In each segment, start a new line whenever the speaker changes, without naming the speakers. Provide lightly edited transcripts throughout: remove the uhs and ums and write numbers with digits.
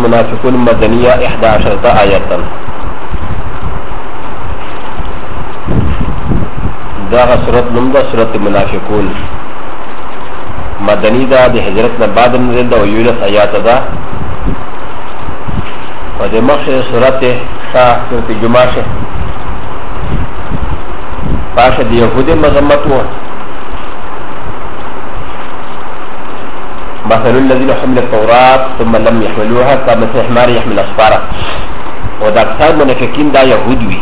المنافقون مدنية 11 آية. داغ سورة نمدا سورة المنافقون مدني دا دي هجرتنا بعد نزل دا ويولس آيات دا ودي مخشر سورة شاه سورة جمعة باشا دي يهود مزمتو مثل الذين حملوا التوراة ثم لم يحملوها كمثل حمار يحمل أسفارا ودا أكثر منافقين دا يهودوي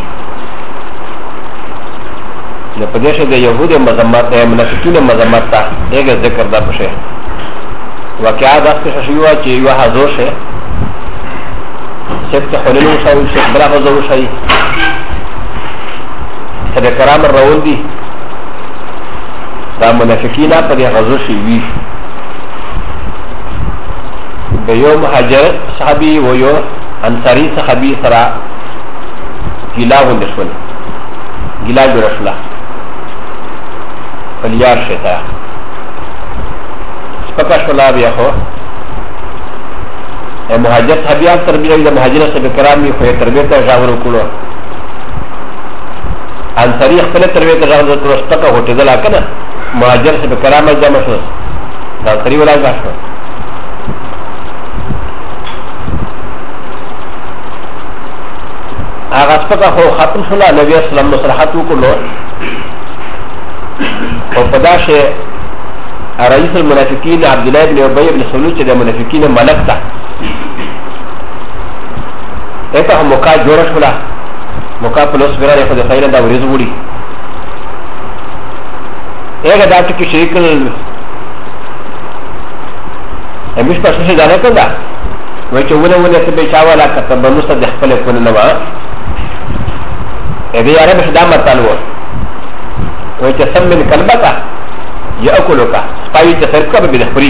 نپدیش دا یهود مزمت منافقین مزمت تا ایک ذکر دا پشه واقعا داست ششیوه چه یو حضور شه سکت حللو شاوی شیخ بلا غزو شایی تبه کرام الرول دی دا منافقین پا دی غزو شیوی بیو مهاجر صحابی و یو انصاری صحابی سرا گلا وندشول گلا جرشلا فلیار شتا سپکا شولا بیا خو مهاجر صحابیان تربیه د مهاجر صاحب کرامي خو تربیه ته ژاور وکړو انصاری خپل تربیه ته ژاور وکړو سپکا هټه دلا کنه مهاجر صاحب کرامه جمع شو دا انصاری ولا غاښو هغه سپکا خو ختم شولا نبی اسلام مصلحت وکړو او پداشه رئيس المنافقين عبد الله بن ابي بن سلول چې د منافقین ملک تا ته هم موقع جوړ شولا موقع پلوس وراره په خیر دا ورز وړي هغه دا چې شریک همیش په څه ځانه کړه وای چې ونه څه به چاواله کته بنو ست د خپل کو نه وا ابي عرب خدامت تعالو وای چې سم من کلبتا یاکلک سپای چې سرکه به بخوري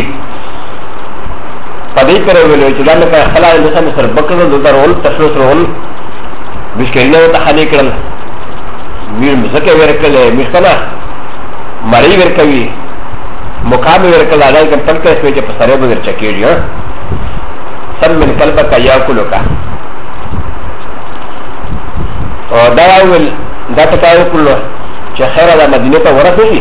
پدې پر ویلو چې دا نه خلای له سم سر بکر د درول تشوس رول مشکلینه ته حل کړل میر مزکه ورکړل مشکله مړی ورکوي مقام ورکړل دا کوم تلکه شوی چې په سره به ورچکیږي سم من کلبک یاکلک او دا ول دا تکایو کولو چې خیره د مدینه ته ورسېږي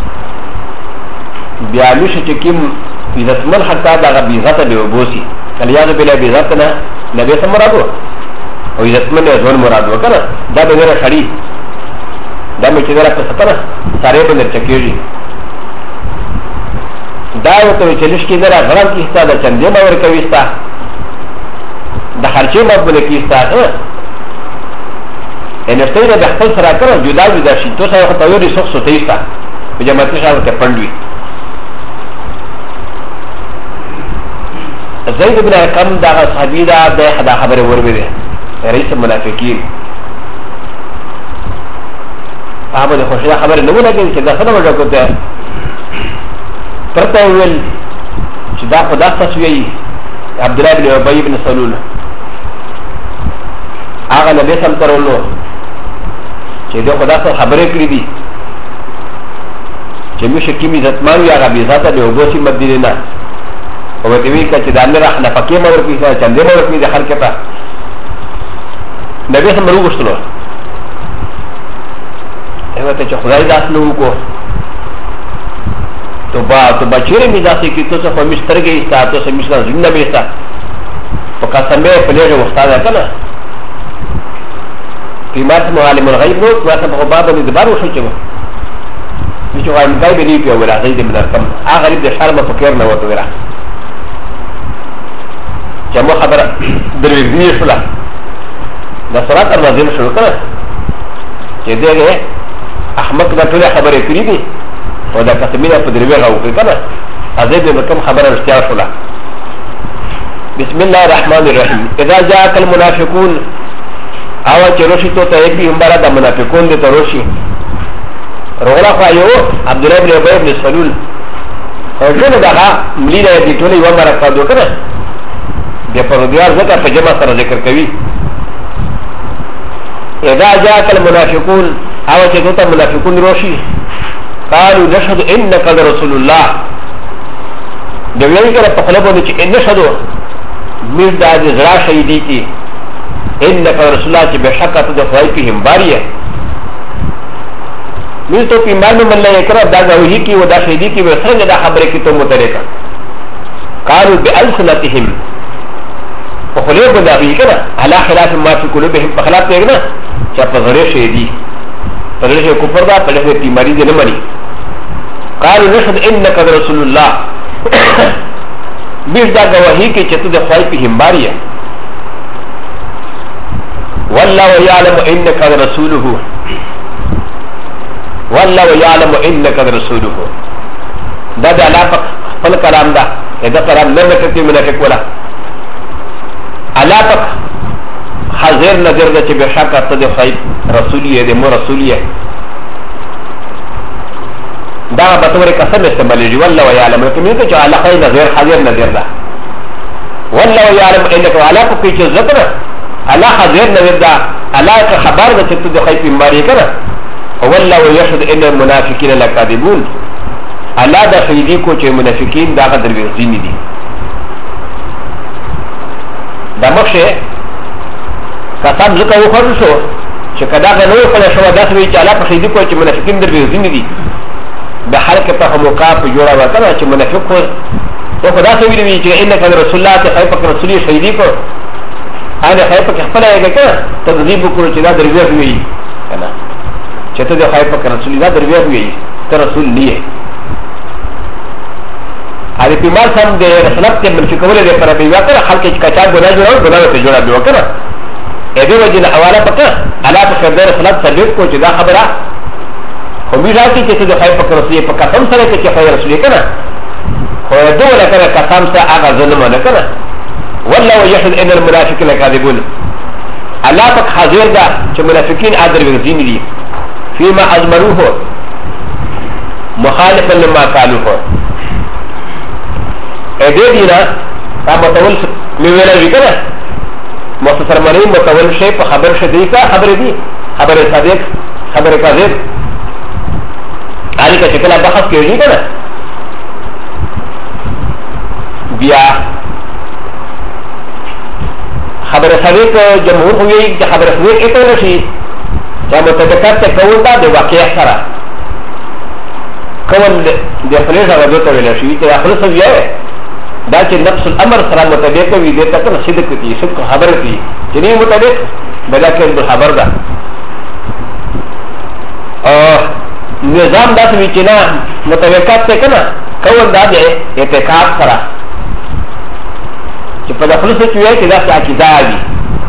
بیا لوشي چې کوم عزتمن حتی دغه بېعزته به وبوسي کلیاذ بالله بېعزته نه نبی څه مرادو او عزتمن یې ځون مرادو که نه دا به ډېره شړي دا مې چې ډېره په سپنه سارې به درچکېږي دا ورته وایي چې لږ کې ډېره غرم کې ستا د چندې به ورکوي ستا د خرچې به به لکې ستا نشته د خپل سره کړه جدا جدا شي تو سره ته ویری سخت سوتېستا په جماعت سره ته پندوي زید بن ارقم دا صحابي دا د حدا خبره وربره رئیس المنافقین هغه د خوشاله خبره نه ولګي چې دا څنګه وځه کوته پرته ویل چې دا خدا تسوی عبد الله بن ابي بن سلول هغه نبی سم ترولو چې دا خدا څخه خبرې کړې دي چې موږ کوم عزتمان یا غبي ذاته له وګوسی مدینه نه او دې وی چې دا نه راخنه پکې مور کې چې چندې مور کې د هر کته نبی سم وروغشتلو هغه ته چې خدای داس نو کو توبه چیرې می داسې کې تاسو په مشترګې تاسو سم مشره زنده بیستا په قسمه په لږه استاد کنه قیمت معلم الغیب نو واسه په باب باندې د بارو شو چې چې غواړم دای به دی په ولا زید من الکم هغه غریب د شرم په کېر نه وته ورا چې مو خبره دروي شولا د صلات الرازم شروع کړه چې دغه احمد دا ټول خبره کړې دي او دا قسمینه په دروي غو کې کنه ازید د کوم خبره اشتیا شولا بسم الله الرحمن الرحیم اذا جاءك المنافقون او چې روشي ته ته به عمره د منافقون د تروشي رغلا خو یو عبد الله بن ابي بن سلول ټول دغه مليله دي ټول یو مرکه دوه کړه د پردیار ځکه په جمع سره ذکر کوي اذا جاءك المنافقون او چې ته منافقون روشي قالوا نشهد انك رسول الله د ویل کړه په خپل باندې چې نشهد میر دا د زړه شهیدی کی انک رسول الله چې بشکه ته د خوای په همباریه میر تو په ایمان من له کړه دا غوهی کی و دا شهیدی کی وسره دا خبره کی ته متریکا قالوا بالسنتهم وخلوا بذابي كده على خلاف ما في قلوبهم بخلاف تيغنا چا پزره شهيدي پزره كفر دا پزره تیماری دي نمانی قالوا نشهد انك رسول الله بیش دا گواهی کی چتو دے خواهی پی همباریه والله يعلم انك رسوله والله يعلم انك رسوله دا دا علاقه خپل کلام دا دا کلام نه نکتی منافق ولا علاقه حاضر نظر دا چې بشکه ته د خیر رسولیه د مو رسولیه دا به تور قسم استعمالېږي والله يعلم کومه چې علاقه نظر حاضر نظر دا والله يعلم انك علاقه کې چې ذکر الله حاضر نظر دا علاقه خبر ده چې ته د خیر په ماری کنه والله يشهد ان المنافقين لكاذبون الله دا شهیدی کو چې منافقین دا قدر وزینی دي دا مخشه قسم ذکر وکړو شو چې کدا غنو په شوا داسې وی چې الله په شهیدی کو چې منافقین در وزینی دي د حرکت په موقع په جوړه وکړه چې منافق کو ته خدا ته ویلي چې انک رسول الله ته خیف رسول شهیدی کو انا خیف خپل یې کړه تکذیب وکړو چې دا در وی کنه چې ته د خیف رسول الله در وی ته رسول نه هذه في مال سام ده رسالة من في كوله ده پر بيوا كره خلق كچا گنا جوړو گنا ته جوړا بيوا كره اده وجه اواله پکا الا په خبر رسالت سلیت کو چې دا خبره خو می راځي چې د خیر په رسول په قسم سره چې خیر رسول کنه خو دو ولا کنه قسم سره هغه ظلم نه کنه والله يشهد ان المنافقين كاذبون الله پاک حاضر ده چې منافقین عادل وزین دي فيما ازمروه مخالفا لما قالوه ادي دينا تا متول ميولا وكذا مختصر مني متول شيء خبر شديقه خبر دي خبر صادق خبر كاذب عليك شكل بحث كيجي كذا بيا خبر صادق جمهور ہوئی کہ خبر صادق اتنا نشی جب متذکر تکون دا دے واقع سرا کون دے خلیص اگر تو نشی کہ خلیص یہ ہے دا چې نفس الامر سره مطابق وي دې ته کنه صدق دي صدق خبر دي چې نه مطابق بلکې د خبر ده نظام داسې وي چې نه مطابقات ته کنه کول دا دی اعتقاد سره چې په داخله څه وي چې دا عقیده وي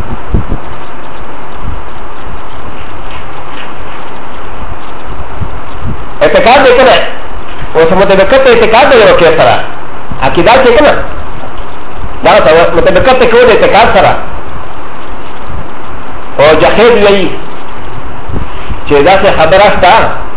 اعتقاد دې کنه او سم مطابقت اعتقاد دی او کې سره عقیده چې کنه دا مطابقت کول د اعتقاد سره او جهاد وی چې دا څه خبره شته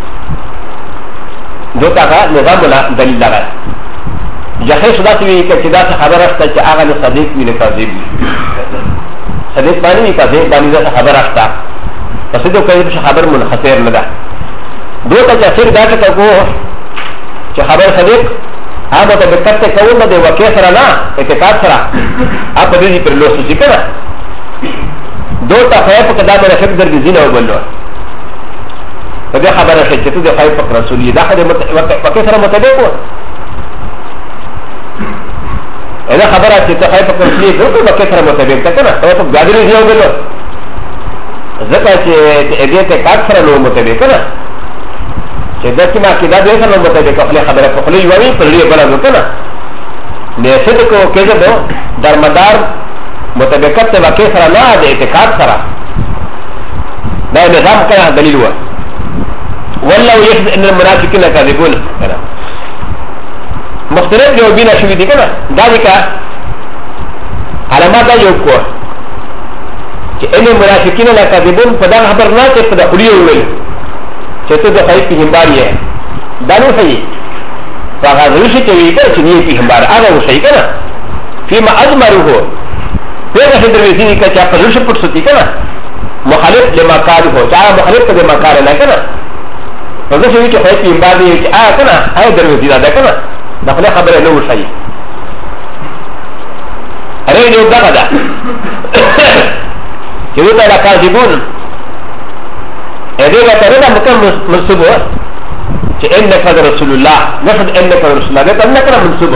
دوته کا نظام ولا دلیل لري جهاد شدا چې چې دا څه خبره شته چې هغه نه صدیق وي نه کاذب وي صدیق باندې نه کاذب باندې دا خبره شته پس دې کوي چې خبر منحصر نه ده دوته چې اثر دا څه کو چې خبر صدیق هذا تبكت كون ده وكيف رنا اعتقاد سرا اپ دې پر لوس ذکر دو تخيف قدام رفق در دين او بلو فده خبره شي چې ته خيف رسول ده خدای وكيف سره متبع کو اذا خبره چې ته خيف رسول ده وكيف سره متبع کنه او ته غادر دی او بلو زکه چې دې ته کار سره نو متبع کنه چې دا چې ما کې دا دې سره متعلق خپل خبره خپل یووي پر لري بل وکنه نه څه کو کېږي دا درمدار مطابقت ته واقع سره نه د اعتقاد سره دا نظام کنه دلیل و والله يشهد ان المنافقين كاذبون کنه مختلف جوابونه شوي دي کنه دا دغه علامات یو کو چې ان المنافقين كاذبون په دا خبر نه چې په دخلي ویل چې ته د خیر په همباري یې دا نو صحیح هغه ورشي چې وی کړ چې نه په همبار هغه صحیح کنه فيما اجمره پیغه چې دروي چې چې په ورشي پټ ستی کنه مخالف لما قال هو چې هغه مخالف ته ما کار نه کنه نو څه وی چې خیر په همباري چې هغه کنه هغه دروي دا کنه دا خپل خبره نه و صحیح رين يوم دغدا يوتا لا كاذبون هذا ترى مكان منصوبه انك رسول الله نفذ انك رسول الله ده انك منصوبه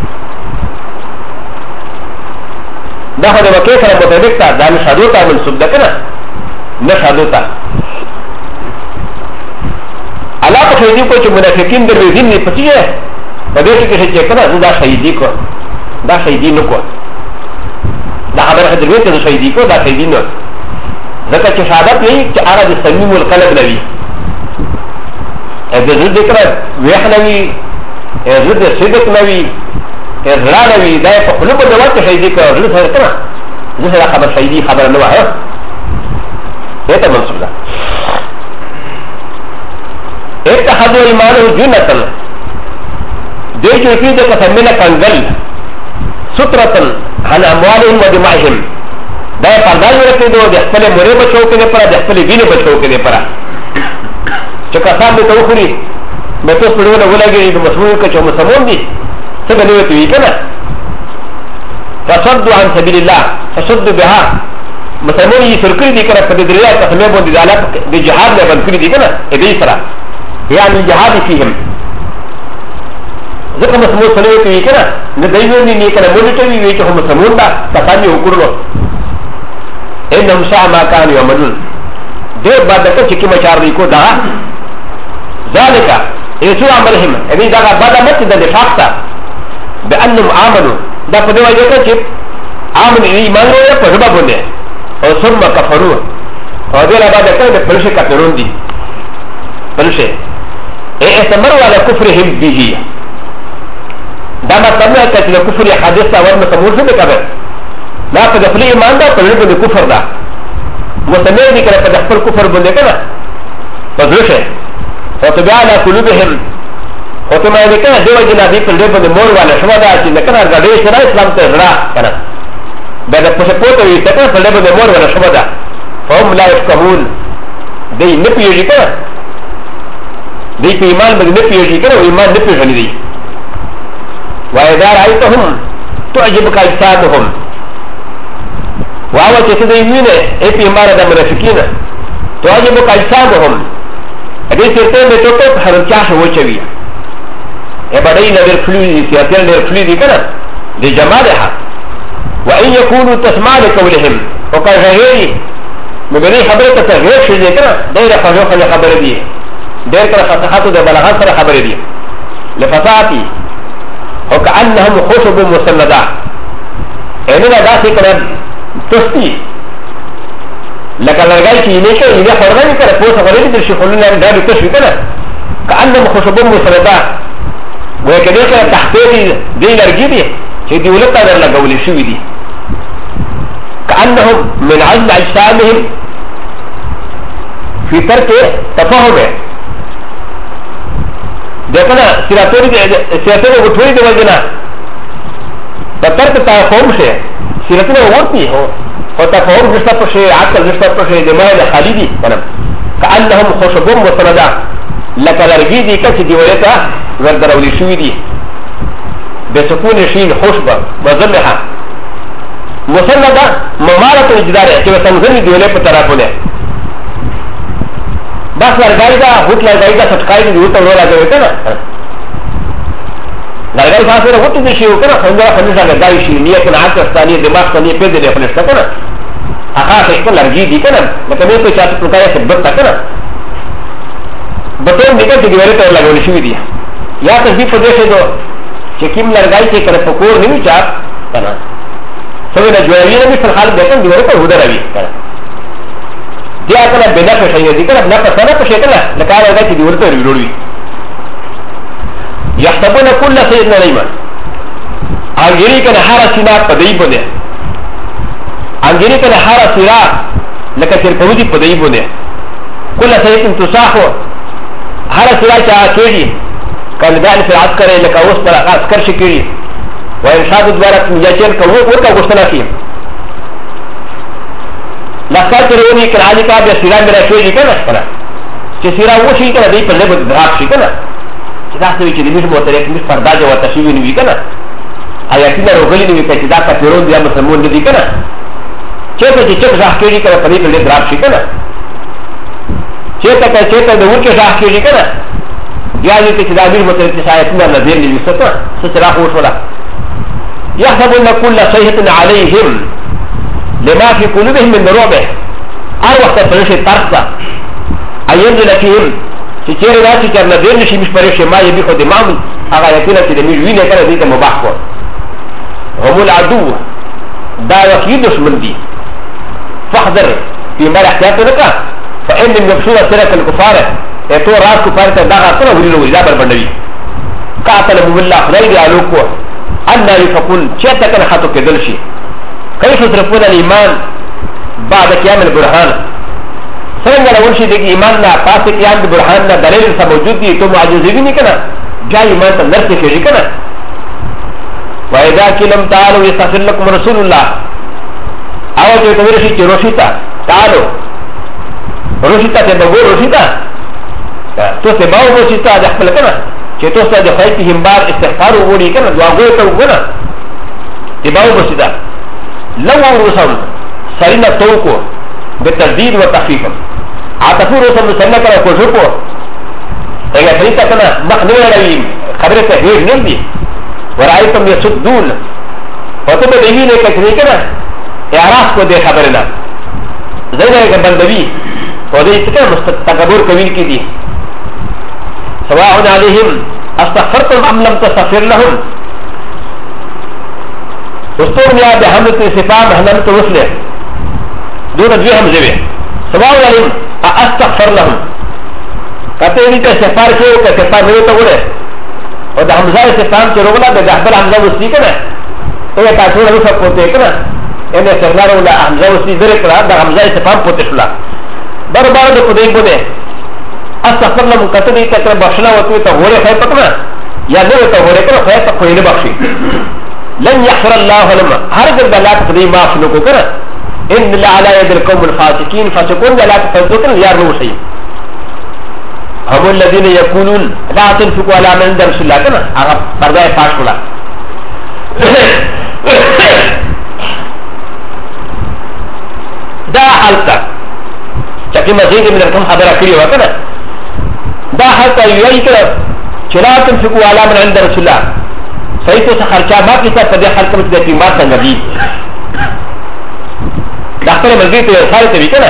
ده هذا وكيف متدكتا ده نشهدوتا منصوب ده كده نشهدوتا على شهيدي کو منافقين در دین نه پتی ہے بده کې چې کنا دا شهيدي کو دا شهيدي نو کو دا خبر حضرت ته شهيدي کو دا شهيدي نو ځکه چې شهادت نه چې هغه د سمیم القلب نوي د دې ذکر وحنوي د صدق نوي زړه نوي دا په خپل په ډول کې شهيدي کو زړه سره کنا زه خبر شهيدي خبر نه وایي ته منصوب ده اتخذوا ایمانه جنتن دې چې کې د قسمنه کنګل سترتن عن اموالهم ودمائهم دا پردان ورته د خپل مړي بچو کې نه پر د خپل وینې بچو کې نه پر چې کسان به توخري به تاسو په ډول ولګي د مسموم کې چې مسموم دي څه به نوې وي کنه فصدوا عن سبيل الله فصدوا بها مسموم یې سرکړي دي کنه په دې دریا قسمه باندې د علاقه د جهاد نه بند کړی دي کنه دې سره يعني الجهاد فيهم ذكر مسموم سنوات ويكنا ندايوني نيكنا مونيتوري ويكهم مسموم دا تسامي وكرلو انهم شاء ما كانوا يعملون دير بعد ذلك چكي مشار ريكو دا ذلك يسوع عملهم ابي دا بعد ما تدا لفاقتا بانهم امنوا دا فدوا يكا چپ امن ايمان لو يا پربا بنده او ثم كفروا او دير بعد ذلك پرشه كفرون دي پرشه استمروا على كفرهم به دا مطلب نه چې د کفر حادثه ور مسمور څه کوي لا په خپل ایمان دا په لږه د کفر دا مستمر دي کړه په خپل کفر باندې کنه په ځوشه او تبع على قلوبهم او ته مې کنه دیو جنا دي په لږه باندې مور والا شوه دا چې کنه غړې سره اسلام ته زړه کنه دا د څه پوتو وي ته په لږه باندې مور والا شوه دا فهم لا يفقهون دې نه پیږي کنه دې په ایمان باندې نه پیږي کنه ایمان نه پیژني دي وإذا رأيتهم تعجبك أجسادهم وهو تسديمين إيه في إمارة المنافقين تعجبك أجسادهم هذه سيرتين بتوقف حرمتاش وشوي إبادين للفلوس سياتين للفلوس كنا لجمالها وإن يكونوا تسمع لقولهم وقال غيري مبني خبرة تغيير شيء كنا دايرة خجوفة لخبر دي دايرة كنا فتحاتو دي بلغان سر خبر دي لفتاتي وكأنهم خشب مسندة إننا داسي كنا تستي لكن لغاية إليك إذا خرجنا كنا فوسا غريب درشي خلونا داري تشوي كنا كأنهم خشب مسندة وكذلك كنا تحتيري دي لرجيبي شيء دي ولتا در لقولي شوي دي كأنهم من عزم أجسامهم في ترك تفاهمه دكنا سيراتوري سيراتوري وطوري دي وجنا بطرق تفاهم شيء سيراتوري وطني هو وتفاهم جستا پشي عقل جستا پشي دماغ خالدي كأنهم خشبون مسندا لكن لرجي دي كسي دي ولتا وردرولي شوي دي بسكون شين خشبة وظلها مسندا ممارة الجدارة كما سنزل دي ولي پترافونه بس لرگائی دا ہوت لرگائی دا سٹکائی دی ہوتا رولا گئے کنا لرگائی فاسے دا ہوت دی شیو کنا خندرہ خندرہ لرگائی شیو نیت کنا عقل استانی دماغ استانی پیدے لے خلشتا کنا اخاص ایک لرگی دی کنا لیکن میں کوئی چاہتا پرکایا سے بکتا کنا بطور نکل دی دیوری تو لگولی شوی دی یا تصدیق پردیشے دو چکیم لرگائی سے کنا پکور نہیں چاہت کنا سوینا جویری نبی فرخال دیکن دیوری تو ہودہ روی کنا دي أكنا بنفس شيء دي كنا بنفس أنا بشكل لكان هذا كذي ورثة يقولون يحسبون كل شيء نعيما أنجري كنا حارة سنا بدأي بني أنجري كنا حارة سنا لكثير كودي بدأي بني كل شيء تساحو حارة سنا كأكيدي كان بعد في العسكر لكأوس برا عسكر شكري وإنشاء دوارة مجاجين كوه وركا وصلنا فيه لكن تروني كان عادي كاب يسيرا من أشياء كنا كنا كسيرا وشي كنا ده يبلغ بدراك شيء كنا كذا سوي كذي مش موترك مش فرداج وتشوي نبي كنا آیاتونه روغلي دي چې دا کافرون دي مسلمون دي کنه چېرته چې چک ځاخ کېږي کنه په دې کې ډېر دراب شي کنه چېرته د ورکې ځاخ کېږي کنه بیا دې چې دا امیر متل چې آیاتونه نظر نه وسته څه چراغ وشوله يحسبون كل صيحة عليهم لما في قلوبهم من رعب هر وقت فرشي ترسا اينزل فيهم چې چیرې راشي چې نظر نشي مش پرې ما يبي خو دماغ هغه یقینا چې د میر وینې کنه دې ته مباح کو هم العدو دا وکیل دشمن دي فاحذر في مال احتياط لك فإن يبشر سرك الكفار تو راس كفار تدعى كنا ولي ولي لا بربندوي قاتلهم الله خليل علوكو أن يفقون شيئا كان خطو كدلشي كيف يصرفون الإيمان بعد قيام البرهان سرنگا لون شي دغه ایمان نه پاسه قیام د برهان نه دلیل سره موجود دي ته معجزې نه کنه جا ایمان ته نرسه کېږي کنه واذا كلم تعالوا يستغفر لكم رسول الله او ته ته ورشي چې روشیتا تعالوا روشیتا ته بغور روشیتا تو ته باو روشیتا د خپل کنه چې تو سره د خیت همبار استغفار وګوري کنه دعاګو ته وګورا دی باو روشیتا لو رسم سرینا توکو بالتجديد والتخفيف عاطفي رسم سنه كره کوجو اگر فريتا كنا مخنوع لوي خبره تهير نبي ورأيتم يصدون وتبه دهي نه کچري کنه اعراض کو دے خبرنا زينه کے بندوی اور دې څخه مستكبر کوي کی دي سواء عليهم استغفرتم ام لم تستغفر لهم استغفر يا بحمد صفات حمد وصله دون دوی هم زوی سواء عليهم استغفر لهم کته دې ته سفار کې او سفار نه ته وره او د حمزه استفهام چې روغلا د احبل حمزه وسی کنه ته تاسو له څه پوتې کنه ان سرلار ولا حمزه وسی درې کړه د حمزه استفهام پوتې شلا برابر د خدای په دې استغفر لهم کته دې ته بخښنه وته ته وره خیر پکړه یا نه ته وره کړه خیر ته کوی نه بخشي لن يغفر الله لهم هر ځل الله ته دې معاف نکو کنه ان لا على يد القوم الفاسقين فسكون لا تفسقون يا روحي هم الذين يقولون لا تنفقوا على من عند رسول الله كنا اغا پردای پاش ولا دا حالتا چکی مزید من رقم خبره کړی وکنه دا حالتا یوی کړه چې لا تنفقوا على من عند رسول الله صحیح تو خرچا ما کیسه په دې حالت کې د قیمت څنګه دی دا خپل مزید ته خالص وی کنه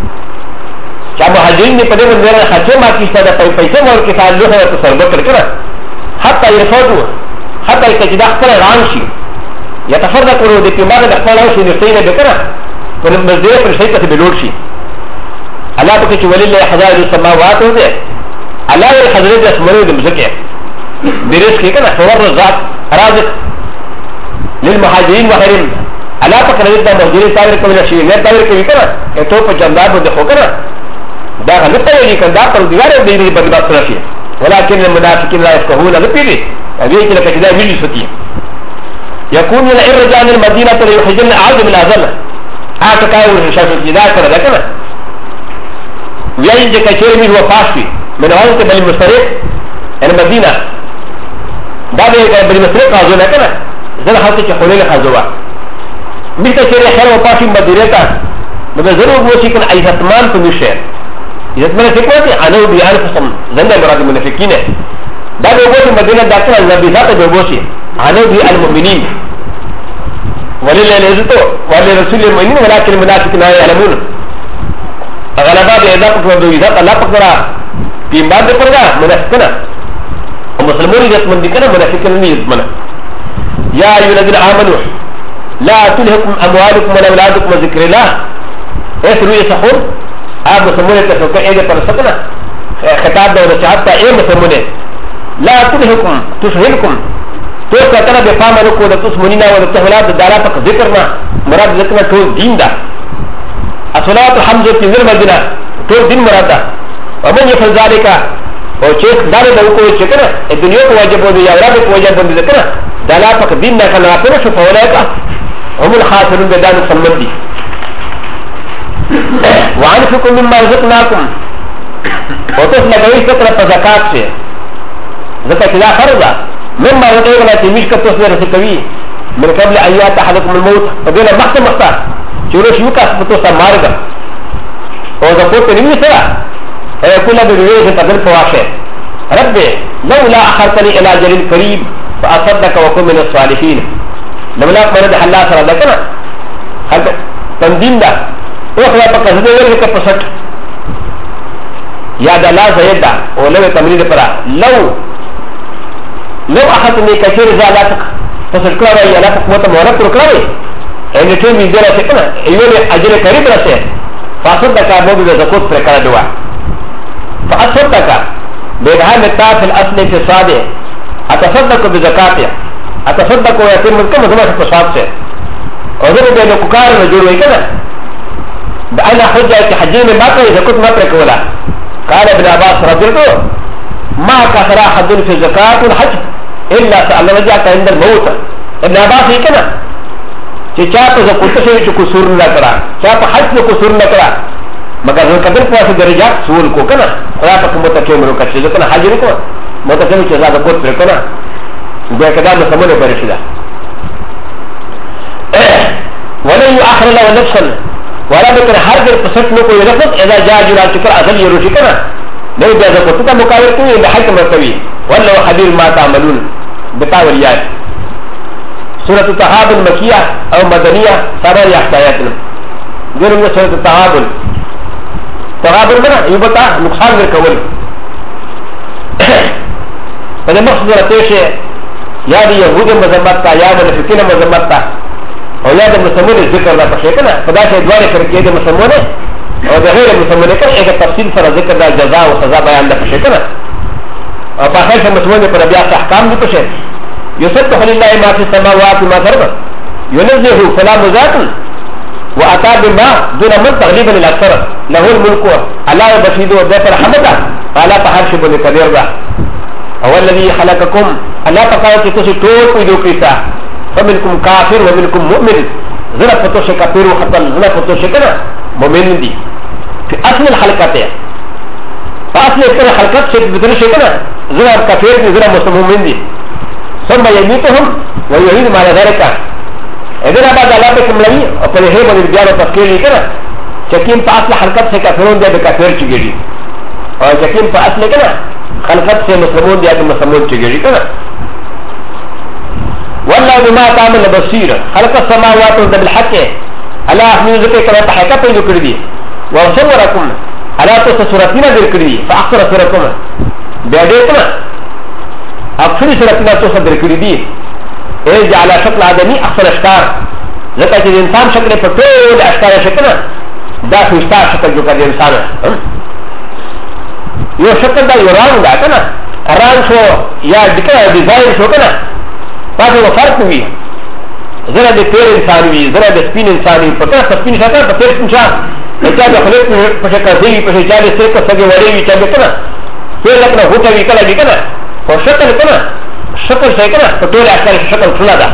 چا مهاجرین نے پدے من میرا خرچے ما کیسا دا پیسے مور کے ساتھ لوہے تو سربت کر کرا حتی یرفضو حتی کچدا خپل رانشی یتفرقوا دې قیمت د خپل او شي نشي نه کرا ولم مزید پر شي ته بلور شي الله ته چې ولله حذائر السماوات هو ده الله الحضرت اسمنه د مزکه برس کې کنه هو الرزاق رازق للمهاجرين وغيرهم الله ته کړی دا مهاجرین تاویر کوي شي نه تاویر کوي کنه ته په جنات باندې خو کنه دا غلطه یې کنده پر دیوار دې په بدبخت راشي ولكن المنافقين لا يفقهون غپیری ابي چې لکه دا ویل ستی يكون الى الرجال المدينه ليخرجن اعظم من اذل اعتقاد الشافعي جدا کړه دا کنه ویل چې کچېر می هو فاشي من اول ته بل مسترق المدينه دا دې بل مسترق راځو نه کنه زله حالت چې خلل خزوا بیت چې خیر او پاشي مدیره تا نو ضرور وو چې کنه ایثمان په نشه ایثمان څه کوي انو بي الفسم زنده مراد منافقین دا د وګړو مدینه داخله نبی ذات د وګړي انو بي المؤمنین ولله العزت ولرسول المؤمنین ولكن المنافقون لا يعلمون غلبا د اذا په دوی ذات الله پکړه په باندې پرګه منافقین او مسلمانین د اسمن دي کنه منافقین نه اسمن یا ایو الذین آمنوا لا تلهكم اموالكم ولا اولادكم ذكر الله اسروا يسحون اب مسلمون تفكر ايه پر سکنا خطاب ده چاہتا ايه مسلمون لا تلهكم تشغلكم تو کتنا بفام رکو ده تسمونینا و ده تحولات ده دارا تک ذکرنا مراد ذکرنا تو دین ده الصلاة الحمد في ذر مدینہ تو دین مراد ده ومن يفعل ذلك او چیک دار ده وکو چکنا دنیا کو واجب ہو یا اولاد کو واجب ہو ذکرنا دارا تک دین نہ کنا پر شو فولائکا هم الخاسرون بدان سمندي وانفقوا مما رزقناكم وتصل لغوي فطرة فزكاة شيء زكاة لا فرضا مما رزقنا تميش كتصل رزقوي من قبل ان ياتي احدكم الموت فبين مخت مخت شروش يوكاس بتوسا مارغا وذا قلت لي سرا فيقول بالوجه تدل فواشه ربي لولا اخرتني الى اجل قريب فاصدق وكن من الصالحين لولا مرد الله سرا لكنا هل تنظيم ده وخلا فكذا يلك فسد يا ده لا زيد ده ولو تمرين فرا لو اخذتني كثير زالاتك فسكر يا لا تقوت مورك ركراوي ان تيمي دلا سكنا يولي اجل قريب رسه فاصدق ابو بزكوت فركا دوا فاصدق بهذا التاف الاصل في الصادق اتصدق بزكاته اتصدق ويتم كما زمان في الصادق وزير بين كوكار وجوروي كده بأنا حجة حجين من باقي إذا كنت ما تركولا قال ابن عباس رضي الله ما كثر أحد في الزكاة والحج إلا سأل رجعت عند الموت ابن عباس كده شاپ إذا كنت شيء كسور نكرا شاپ حج كسور نكرا مگر ذكر قوة درجات سول کو كنا خدا پاک متكلم رو كشيء كنا حجر کو متكلم شيء زاد كوت ركنا بكذا مسمونه برشيدا ولن يؤخر له نفسا ولا بكر هرجر فسد نكو يلفظ اذا جاء جلال شكر اصل يروشي كنا لو جاء كنت مقابل كوي بحق مرتوي ولا خبير ما تعملون بتاوليات سورة التغابن المكية او مدنية 7 آياتنا غير من سورة التغابن تغابن منا يبقى نقصان بالكول فده مقصد رتيشي يا دي يهود مزمتا يا منافقين مزمتا او يا ده مسمون الذكر لا تشكنا فدا شيء دوار كركيه ده مسمون او ده غير مسمون كان ايه تفصيل فر ذكر ده جزاء وسزا بيان ده تشكنا او باخر مسمون پر بیا احکام دي تشه يسبح لله ما في السماوات وما في الارض ينزه فلا مزات واتى بما دون من تغليبا للاكثر له الملك الله بشيد وذكر حمدا قال فحرش بن كبير ده هو الذي خلقكم الله تقاوت تشتوك ويدوكيتا فمنكم كافر ومنكم مؤمن زنا فتوش كافر وحتى زنا فتوش كنا مؤمن دي في اصل الحلقات فاصل الحلقات شيء بدرش كنا زنا كافر زنا مسلمين دي ثم يميتهم ويعيد ما ذلك اذا بعد الله بكم لي وفيه من الرجال تفكير كنا شكيم في اصل الحلقات سے کافرون دي بكافر چگيري اور شكيم في اصل كنا خلقات سے مسلمون دي مسلمون چگيري كنا والله بما تعمل بصير خلق السماوات والارض بالحق الله احمي ذكر كما تحقق ذكر دي وصوركم على تصورتنا ذكر دي فاكثر صوركم بعدتنا اكثر صورتنا تصور دي ايه على شكل ادمي اكثر اشكال ذكر الانسان شكل فتول اشكال شكلنا ده في شكل جو كده انسان يو شكل ده يران ده كده ران شو يا دكه ديزاين شو كده هذا هو فرق وي زرا د تیر انسان وي زرا د سپین انسان وي پکا سپین شکل په تیر انسان اچھا د خلق په شکل دی په شکل سره کو سګي وړي وي چې کنه په لکه هوټه وی کله دی کنه او شکل کنه شکل څه کنه په ټول اثر شکل ټول دا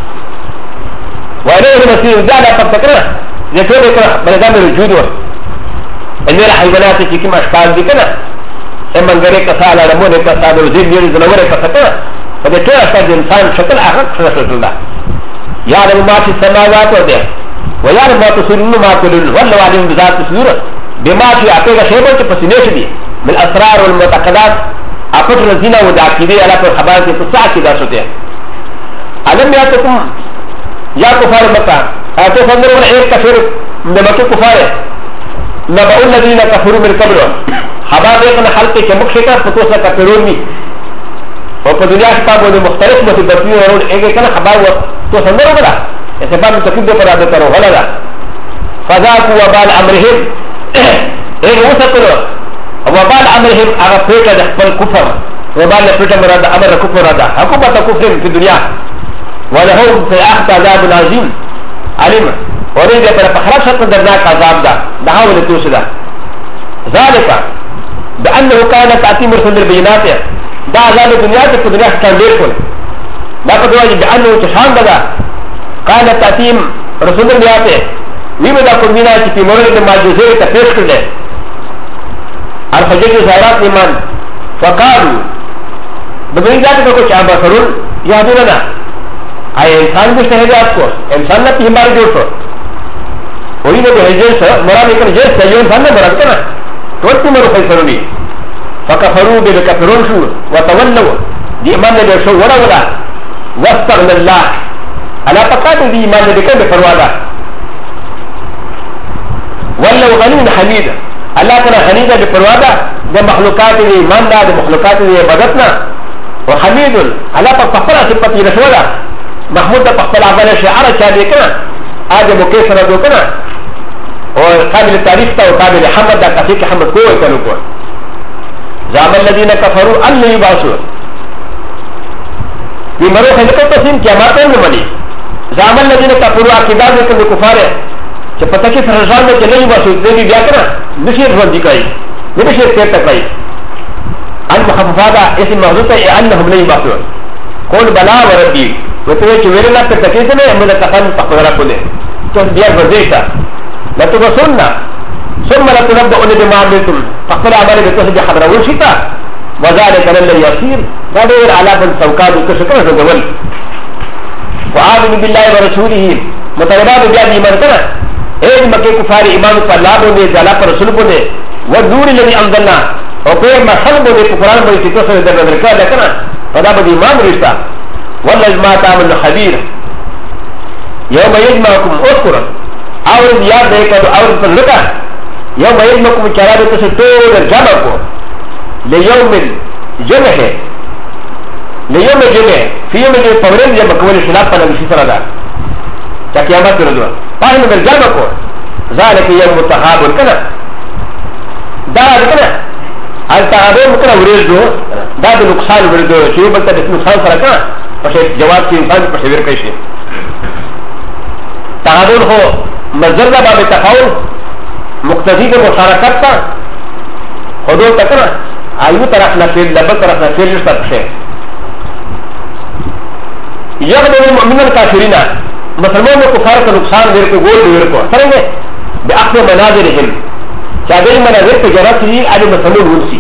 وایره مسیر دا د پټ کنه د ټول کنه بلدا مې وجود و ان الحيوانات چې کوم اشکال دي کنه سمنګره کساله رمونه کساله زیږي زنوره کساله فده كل أشكال الإنسان شكل آخر شكل الله يعلم ما في السماوات والأرض ويعلم ما تسرون ما تلون والله عليم بذات الصدور بما في أعطيك شيئا تفسنيش بي من الأسرار والمعتقدات أقتل الزنا والعقيدة على الخبائث تسعى كذا شتى ألم يأتكم يا كفار مكة أتفندرون غير كفر من مكة كفار نبأ الذين كفروا من قبل خبائث حلقة كمكشكة فتوسا كفرون وفي الدنيا كتابه مختلف متدفين ورون ايه كان خبر تو سندر ولا اسباب تكيد پر عادت کرو ولا فذاقوا وبال امرهم ايه وسكروا وبال امرهم اغفرت دخل الكفر وبال فرت مراد امر الكفر هذا حكومه كفر في الدنيا ولهم في اخذ عذاب عظيم علم وريد پر فخرج قدرناك عذاب ده هو توسدا ذلك بانه كان تاتي مرسل البينات دا عذاب الدنيا کے دنیا کا دیر کول دا کو دواجی بانه چشان دا قال تاتیم رسول اللہ تے ویمه دا کومینا چې په مورد معجزه ته پیش کړل الحجج زائرات ایمان فقالوا بغیر ذات کو چا بصرون یادونا اي انسان مشتهدات کو انسان نہ ہمارے جو سو وہی نے جو ہے مراد ایک جو سیون انسان نے مراد کنا توتی مرو فیصلونی فكفروا بكفرون شو وتولوا دي ایمان نے شو وڑا وڑا واستغنى الله على فقط دي ایمان نے کم فروادا ولو غني حميد الله تعالى حميد بفروادا ده مخلوقات دي ایمان ده مخلوقات دي عبادتنا وحميد الله فقط صفات رسولا محمود ده فقط عمل شعار چا دي کنا اج مکیسر دو کنا اور قابل تعریف تا وقابل حمد ده کسی کہ حمد کوئی کنو کو زعم الذين كفروا ان يبعثوا في مرو خلق التسليم قیامت میں منی زعم الذين كفروا عقیدہ میں کہ کفار ہے کہ پتہ کہ فرزان میں نہیں بس دے بیا کرنا نشیر رضی کای نشیر تے تکای ان مخففادا اسم محذوف ہے انهم لا يبعثون قول بلا وربي وتوی کہ ویرنا تے تکیس میں ہم نے تفہیم تقرر کو دے تو بیا ورزیتا لا تبصرنا ثم لا تنبؤون بما عملتم فقل عمل بتصبح حضر وشتا وذلك لن يصير غير على من سوكاد كشكر الجبل وآمنوا بالله ورسوله مطالبات بيان ايمان كنا ايه مكه كفار ايمان پر لا بنے جلا پر رسول بنے والنور الذي انزلنا وقيل ما خلق بنے قران بنے تفسير در ذکر لكنا فدا بده ایمان رشتہ والله ما تعمل خبير يوم يجمعكم اذكر اور یاد ہے کہ اور پر لکھا يوم يجمعكم كرامه تسطور الجمع ليوم الجمع ليوم الجمع في يوم الفورين جمع كون الخلاف فلا مش سردا كقيامات رضوا فاهم الجمع کو ذلك يوم التغابن كنا دا كنا التغابن كنا ورزو دا نقصان ورزو شيء بلتا نقصان سره كنا پس جواب کی انسان پر شویر کیشی تغابن هو مصدر دا باب تفاول مقتضی کے مشارکت کا خودو تکنا آئیو طرف نہ فیل لبل طرف نہ فیل جس طرف سے یغدر المؤمن الکافرین مسلمان کو کفار کا نقصان دیر کو گول دیر کو کریں گے بأخذ مناظرهم چاہدری مناظر کو جرات لی آدم مسلمان ونسی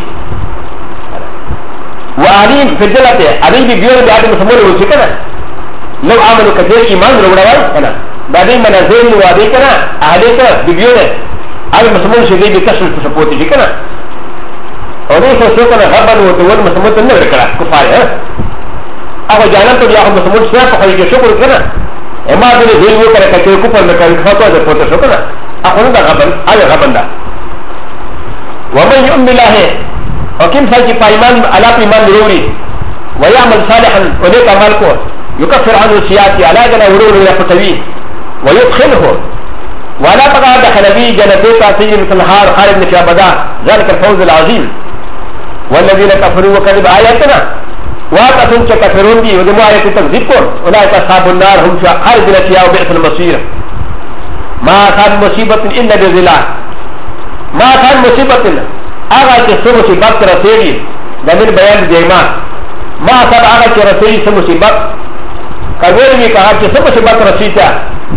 وآلیم فی الجلت آدم بھی بیور بھی آدم مسلمان ونسی کنا لو آمنو کدیر ایمان روڑاوال کنا بعدی مناظر نوادی کنا آدم کا بیور آدم مسلمان سے بھی کسر کو سپورتی جی کنا اور یہ سوچو کہ غبن و دول مسلمان تو نہیں رکھا کفار ہے اگر جانا تو یا مسلمان سے تو خیلی شکر کرنا اما دل ذیل وہ کرے کہ کفر میں کرے خطا ہے پوتہ شکر نا اخون دا غبن آیا غبن دا ومن يؤمن بالله وكم سال کی پایمان علی ایمان ضروری ويعمل صالحا وليك عمل کو يكفر عنه سيئات علی جنا ورور یا فتوی ويدخله ولا تقعد خلبي جنتك تجري من النهار خالد في ابدا ذلك الفوز العظيم والذين كفروا وكذبوا آياتنا واتقوا كفرون بي ودموا آيات تكذبكم أولئك أصحاب النار هم خالدون فيها وبئس المصير ما كان مصيبة إلا بإذن الله ما كان مصيبة أغا كسو مصيبات رسيلي ده من بيان الإيمان ما أصاب أغا كرسيلي سو مصيبات كبير بي كها كسو مصيبات رسيلتا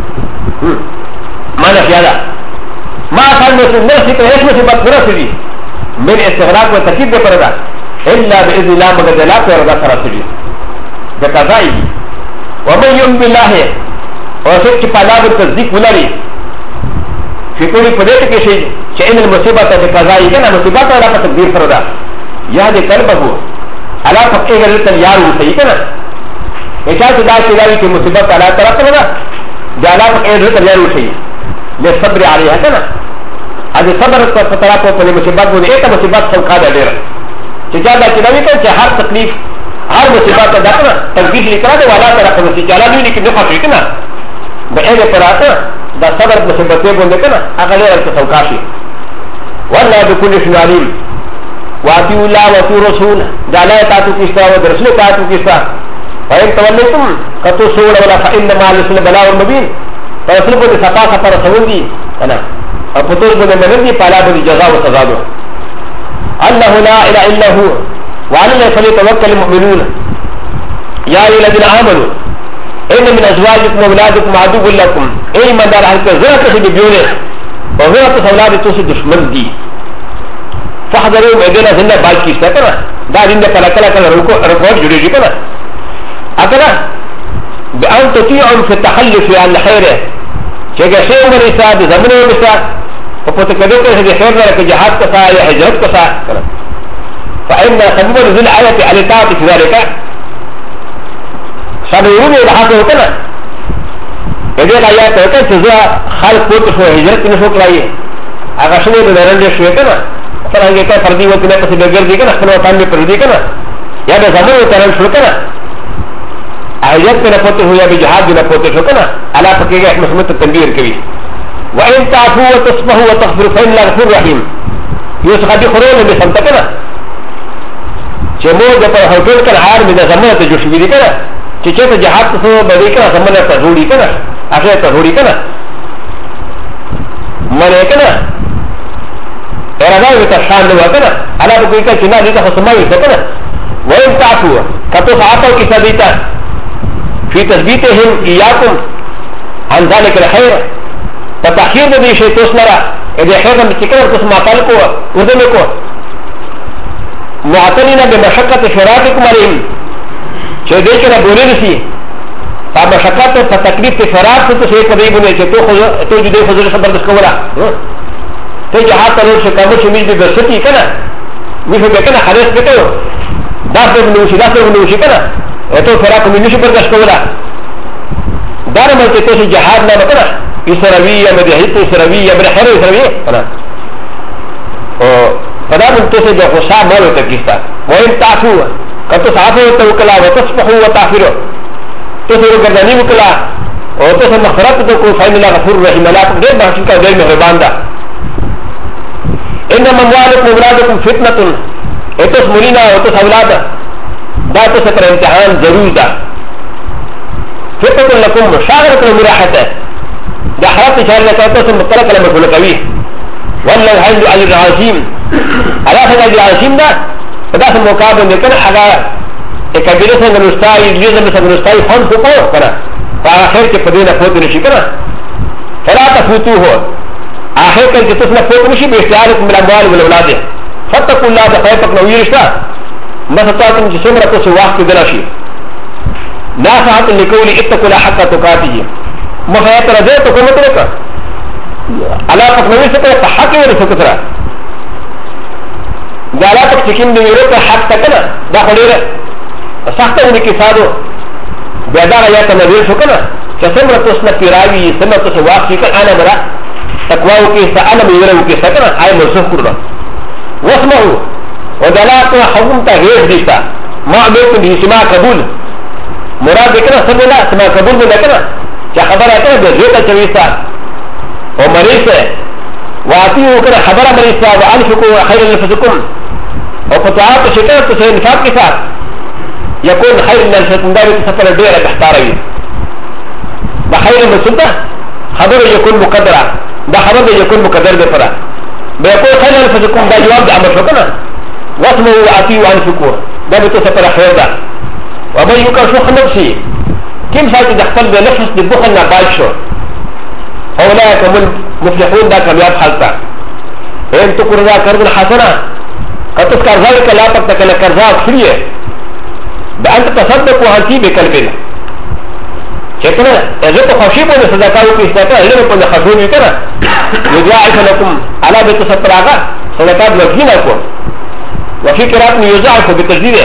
ما نفيالا ما كان مصيبات رسيلي من استغراق وتكيب بفردا إلا بإذن الله مجد لا فردا فرسجي بكذائه ومن يؤمن بالله وسكت فلا بالتصديق ولري في كل قدرتك شيء شأن المصيبة بكذائه كان مصيبات ولا تقدير فردا يهدي قلبه على فقه غير اليار وسيكنا إشارة لا تلاقي في مصيبات على طرف فردا جعل فقه غير اليار وسيك للصبر عليها كنا هذا صبر فترات وفي مصيبات ودي ايه مصيبات سوقاده ډېر چې جاده چې نوې کړي چې هر تکلیف هر مصیبت دا کنه تقدیر لیکره دی والا طرف نه چې چاله نه لیکي نه خاطر کنه د اې پراته دا صبر مصیبت به باندې کنه هغه ډېر څه سوقاشي والله بكل شيء عليم واطيعوا الله واطيعوا الرسول دا لا تاتوا كستا ورسول تاتوا كستا فإن توليتم كتو سوء ولا فإنما الرسول بلاغ مبين فرسول بده صفا رسول دي انا اپتول بده منندي پالا بده جزاء و سزا دو الله لا اله الا هو وعلى الله فليتوكل المؤمنون يا ايها الذين امنوا ان من ازواجكم واولادكم عدو لكم اي من دار حق زرت في بيونه وزرت اولاد توسي دشمن دي فحضروا مدينه زنده باج کیستا کنا دا دین کلا کلا کلا رکوع جوړیږي کنا اگر بأن تطيعهم في التخلف عن خيره شيء شيء من الإساءة زمن الإساءة فبتكذب هذه خير لك جهاد كسا يا هجرت كسا فإن سبب نزول الآية على الطاعة في ذلك سنورون إلى حاصل وكنا إذا الآيات وكنا تزوى خالق قوت شو هجرت نشوك لأيه أغشني بدرن شو كنا فلان كنا فردي وكنا كسي بغير دي كنا خلنا وطان بفردي كنا يا بزمن وطان شو كنا هجرت كنا قوت شو يا بجهاد كنا قوت شو كنا على فكرة إحنا سمعت التنبيه كبير وإن تعفوا وتصفحوا وتغفروا فإن الله غفور رحيم يوسف هذه خرون بسمتكنا جمود پر هوټل کله هار مې د زمانه ته جوړ شوی دی کنه چې چې ته جهاد څه به کنه زمانه ته جوړی کنه هغه ته جوړی کنه مړ کنه اراده ته شان نو کنه الا به کوي چې نه دې ته سماوي کنه وين تعفو کته صحابه کې ثابته فی تثبیتهم ایاکم عن ذلك الخير فتاخير دې شی توس لرا دې خیر هم چې کړه تاسو ما تعال کو ورته کو معتنين بمشقة فراتكم عليهم شيء ذلك لا بولي سي فمشقة فتكليف فرات ستسوي قريبون تو جدي فضل خبر دسكولا تيجي حتى لو شكامو شميش ببسطي كنا مش بكنا خلاص بكو دافع منوشي كنا تو فراتكم منوشي بردسكولا دار من تتوشي جهاد ما كنا يسروية مدهيت يسروية برحر يسروية كنا فدا من تو سے جو غصہ مالو تکلیفتا وین تعفو کتو صحافو توکلا وتصفحو وتعفرو تو سے گردانی وکلا اور تو سے مغفرت تو کو فین اللہ غفور رحیم اللہ دیر بحثن کا دیر مہربان دا انما اموالکم اولادکم فتنة اتس ملینا اتس اولادا دا تو سے پر امتحان ضرور دا فتنة لکم شاغرت المراحت دا حرات اشار لکا تو سے مطلق لمفول قوی والله الحمد على العظيم على هذا العظيم ده فده المقابل لكن حاجه كبيره سنغستاي جزء من سنغستاي فن فوق كده فاخر کې په دې نه فوت نشي کنه فلا تفوتوه اخر کې چې تاسو نه فوت نشي به اختیارکم من الاموال والاولاد فتقوا الله بخيرك لو يرشا ما ستاتم چې څومره تاسو وخت دلاشي نافعه لقول اتقوا حق تقاته مخاطر راځي ته کومه طریقه على فكرة سكرة فحكي ولا سكرة جالا تك سكين دي يروك حق تكنا دا خليرة سخت ونكي سادو بيدار آيات نظير شكنا كسمرة تسنى پیراوي سمرة تسنى واقعي كن انا مرا تقواو كيسا انا ميورو كيسا كنا آي مرسوخ كرنا واسمعو وجالا كنا حكومتا غير ديشتا ما عملتن دي سماع قبول مراد كنا سمنا سماع قبول من كنا چا خبر آكنا دي غيرتا چويستا ومريسة واتيه كده خبر مريسة وأنفقوا خير لنفسكم وفتوات شكرا تسوي نفاق كسار يكون خير لنفسكم دائما تسفر الديرة تحتاروي ده خير المسلطة خبر يكون مقدرة ده خبر يكون مقدر بفرا بيكون خير لنفسكم ده جواب ده عمل شكرا واسمه واتيه وأنفقوا ده بتسفر خير ده ومن يكون شوخ نفسي كم ساعة تدخل بنفس لبخل نباش شو أولئك هم المفلحون دا كمياب حالتا إن تكون ذا كرد الحسنة قد تذكر ذلك لا تكتك كرزا أكثرية بأن تصدقوا هالتي بكلبنا شكرا إذا تخشيبوا لصدقاء في إستاقاء إذا كنت خشوني كنا يضاعف لكم على بيت سطراغا صدقاء وكينكم وفي قراءة يضاعف بتجديده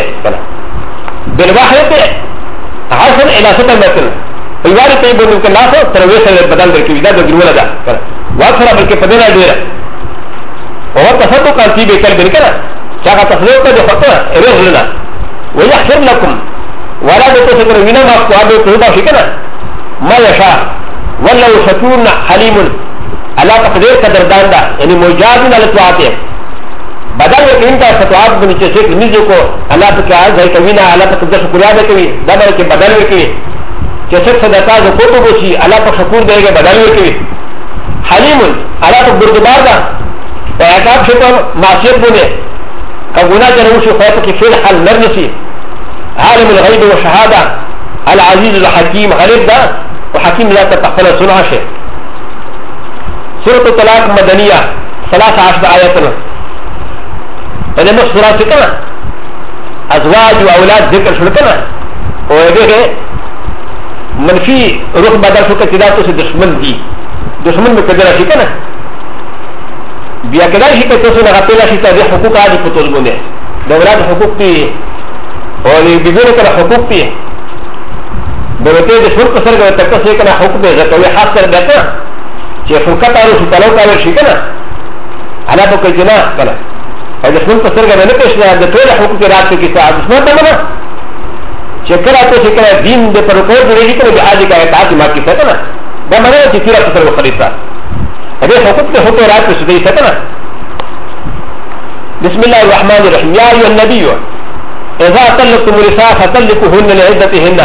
بالواحد عشر إلى 7 متر ويواري تيبون يمكن ناسو ترويسا بدل دركي دا دجرولا دا واكثر بلكي پدنا ديرا وهو تصدق عن تيبه كالبين كنا شاكا تصدق دي خطنا إريغ لنا ويحسر لكم ولا بتوسكر وينا ما قوابه تهدا شكنا ما يشاء والله شكور حليم على تقدير قدردان دا يعني مجازين على طاعته بدل وكي انتا ستوعات بني چسيك نزو کو اللہ تکي آج زي كوينا اللہ تقدر شکریہ دے کوي دا بلکي بدل وكي چسک صدقاء جو کوتو بوشی اللہ تک شکور دے گا بدل وكي حليم اللہ تک بردبار دا اعتاب شکر معصیت بنے کا گناہ جنوشی خواہتا کی فیل حل نرنسی عالم الغیب والشهادة العزيز الحكيم غالب دا وحكيم لا تتقبل صنع شيء سورة الطلاق مدنية 13 آياتنا فلما سورة كنا أزواج وأولاد ذكر شركنا ويبقى منفي روح بدل شو كتير تو دشمن دي دشمن مقدر شيء كنا بيا كذا شيء كتير سو نغطيلا شيء تادي حقوق عادي كتوز بونه دورات حقوق تي اور بيجون كنا حقوق تي بروتي دشمن كسر كنا تكسر كنا حقوق ده زكوي خاص كر بيتا شيء فكرة على شو تلو كار شيء كنا على بكرة جنا كنا هذا دشمن كسر كنا نكشنا ده تولى حقوق رات كيسا دشمن تمنا شكرا تو شكرا دين ده پرکور دې کې به اجي کا اطاعت ما کی فتنه دا معنی چې تیرا څه خلیفہ هغه حقوق ته هوته رات څه دی فتنه بسم الله الرحمن الرحيم يا ايها النبي اذا طلقتم النساء فطلقوهن لعدتهن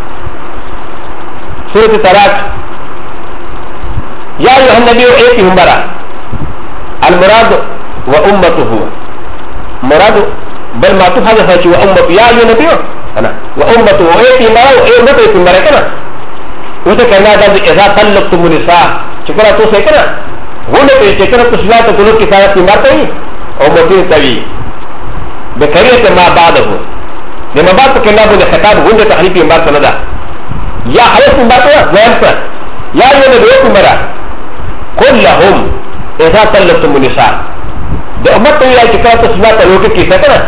سورة الطلاق يا ايها النبي ايتهم برا المراد وامته مراد بل ما تفعل فاشي وامته يا ايها النبي انا وامته وايتي ما ايمته تمبره كنا وذكرنا ذا اذا طلقتم النساء شكرا تو سكنا ولا تشكرا تسلات تلوك كفايه تمبرتي او متين تبي بكريه ما بعده لما بعد كنا بده خطاب وند تحريف تمبرت لدا يا حيث تمبرت وانت يا يوم تمبره كلهم اذا طلقتم النساء ده امته يا شكرا تسلات تلوك كفايه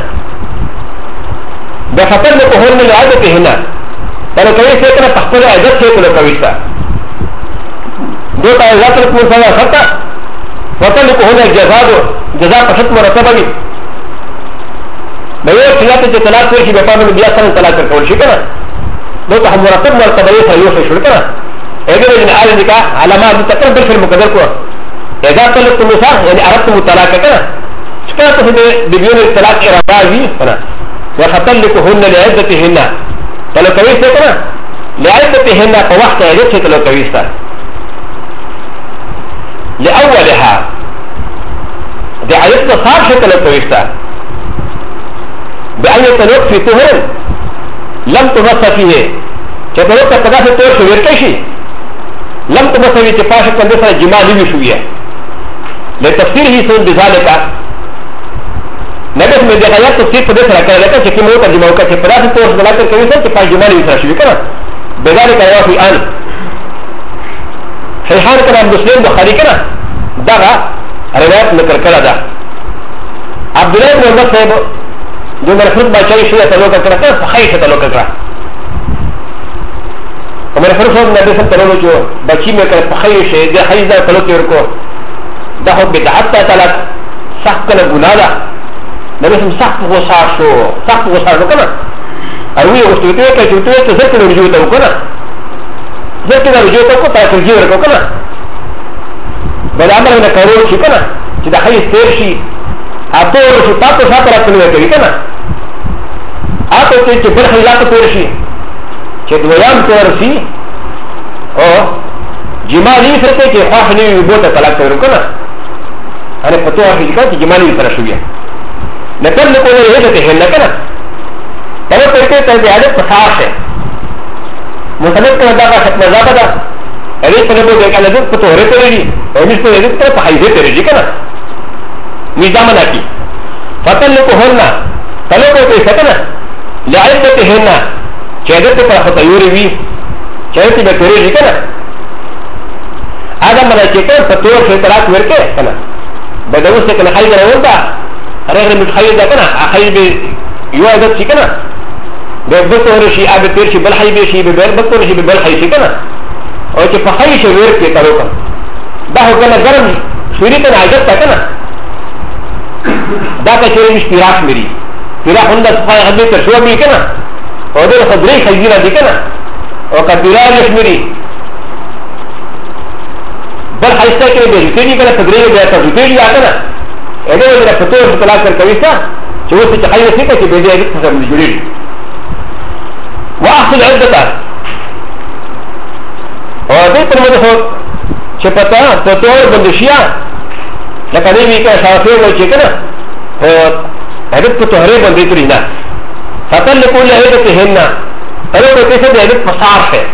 ده فتن کو هون میں عادت ہے نا پر کوئی سے کنا تخپل عادت سے کو کوي تا دو تا عادت کو سوا خطا فتن کو هون جزاء پشت مرتبہ بھی بھئی سیاست کے طلاق کو شی بتا میں بیا سن طلاق کول شي کنا دو تا مرتب مرتبہ یہ یو شي کنا اگر ان آل نکاح علامات تقرب في المقدر کو اذا طلقت النساء يعني اردت الطلاق کنا شکایت ہے بیبیوں نے طلاق ارادہ بھی کنا وفتلقهن لعدتهن تلو كويسة كنا لعدتهن فوقت عدتها تلو كويسة لأولها دي عدتها صارشة تلو كويسة بأن يتلوك في طهر لم تمس فيه كتلوك تقداس الطهر شوير كيشي لم تمس فيه تفاشة كندسة جمال لي شوية لتفسيره سون بذلك نبي من دعايات تفسير فدس ركعة لكن شكل موت الجماعة كفرات التوس بلاك الكنيسة كفاش جمال يسرى كنا بذلك رواه في آن حيحان كنا مسلم بخاري كنا دعا روايات نكر كلا دا عبد الله بن عمر صاحب جو مرفوض بچائی شيء تلوك كنا كنا فخيش تلوك كنا ومرفوض صاحب نبي سب تلوك جو بچی میں کنا فخيش ده خيش ده تلوك يركو ده هو بدعات تلوك صح كنا گنادا نبي سم سخت غصا شو كنا اروي وستوتي كجوتي تزكي رجوع تو كنا زكي رجوع تو تا ترجيع ركو كنا بالعمل من كارو شي كنا كده حي سير شي اطول شي تاكو ساترا كنو كي كنا اته تي برخ لا تور شي چې دویام تور شي او جمالي فرته کې خاصني بوته طلاق ورو كنا انا پتو هي چې جمالي سره شويه نقل کو یہ کہتے ہیں نقل پہلے کہتے ہیں کہ عادت خاص ہے مصنف کو ادا کا ختم زیادہ دا ارے پہلے وہ دیکھا لگے تو رے کرے گی اور اس کو یہ تو فائدے کرے گی کنا نظام نہ کی فتن کو ہونا پہلے کو کہتے ہیں نا لعدت هنا چہرے پر خطیوری وی چہرے پہ کرے گی کنا آدم منا چیکر فتور سے طلاق ورکے کنا بدو سے کنا خیر ہوتا رغم متخيل ده كنا اخي ب يوازد شي كنا ببطور شي ابي تير شي بالحي بشي ببطور شي بالحي شي كنا او چې فخي شي ور کې تارو كنا ده هو كنا گرم شوري كنا عادت كنا دا كشوري مش فراش مري فراش هند صفاي حد تشو بي كنا او ده خضري خيزيره دي كنا او كبيرا مش مري بل حيسته کې به دې كنا خضري به تاسو دې يا كنا اگر میرا فتور طلاق کر کوي تا چې وڅ چې خیر څه کې به دې اړیکه سره جوړي واخذ عدته او دې پر موږ هو چې پتا فتور بندشیا لکه دې وی کې شافعي وایي چې کنه او هغه په توهره باندې ترې نه فتل کول عدته هنا هغه په څه دې عدت فصاح ہے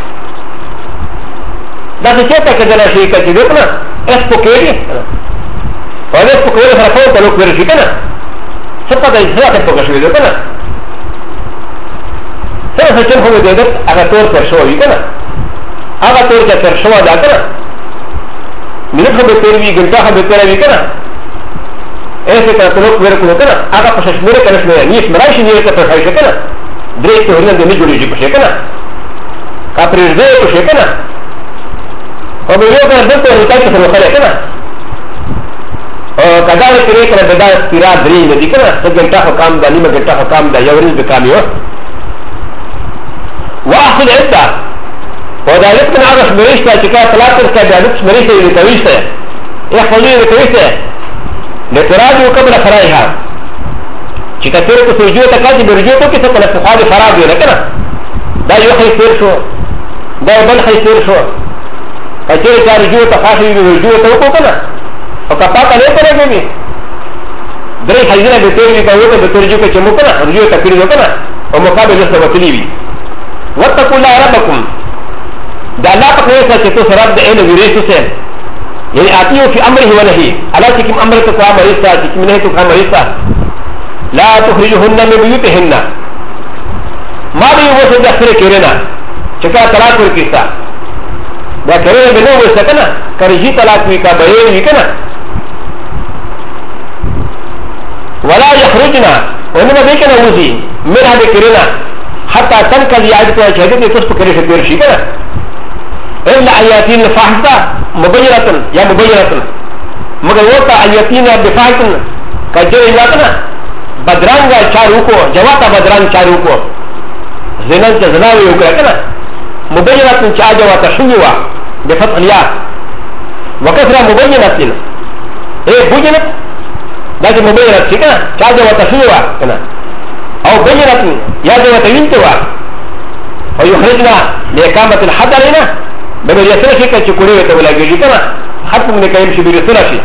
دا څه ته کېدل شي چې دې کنه اس په کې وهذا فكره فرقوا تلوك برشيكنا سبقت إجزاء تبقى كنا سنة سجن هو ديدت أغا طور ترشوه كنا هغه تور چې تر شو دا کنه منټ به تیر وی ګنټه به تیر وی کنه ایسه کړه ته لوک ورکو کنه هغه په شمیر کنه شمیر نیش مراشي نه ته په شي کنه درې ته ورنه نه جوړیږي په شي کنه کا پرې دې په شي کنه او به یو کنه دته ورته څه وکړه کنه او کدا پرې کنه ددا سپیرا درې نه دي کنه څه ګنټه حکام د نیمه ګنټه حکام د یو ورځ د کامیو واخذ عده ودا يمكن هذا شمريشتا شكا ثلاثة كابيانات شمريشتا يلتويشتا يحفظوا يلتويشتا لتراجع قبل فرائها شكا تيركو سيجوة تكاجي برجوكو كيسا كنا سخوالي فرابي لكنا دا يوخي سير شو دا يبنخي سير شو كتير كا رجوة تخاشي برجوة توقو كنا وكفاقا ليكو نجمي دري حيزينا بتيري كاوكا بترجوكا چمو كنا رجوة تكريزو كنا ومقابل جسد وطليبي واتقوا الله ربكم دا لا تقويسا چتو سراب دا اين ويريسو سين يعني آتيو في أمره ونهي ألا تكيم أمرك قوام مريسا تكيم نهي تقوام مريسا لا تخرجهن من بيوتهن ما بي وصل دخل كيرنا چكا طلاق وركيسا دا كيرنا بنو وصل كنا كرجي طلاق ويكا بيين ويكنا ولا يخرجنا ونما بيكنا وزي من هذا كيرنا حتى تنكذ يعجبوا شهدتي تصف كريش الدرشي كنا إلا آياتين فاحشة مبينة يا مبينة مگر وقت آياتين بفاحشة كجر إلاتنا بدرانگا چاروكو جواتا بدران چاروكو زنان جزناوي وكرا كنا مبينة چا جواتا شنوا بفتح الياء وكثرة مبينة إيه بجنة لكن مبينة كنا چا جواتا شنوا كنا أو بينة يا جواتا وينتوا ويخرجنا لإقامة الحد علينا بما يسرى شيء كتشكولي وتولاجي كنا حتى من كاين شبير يسرى شيء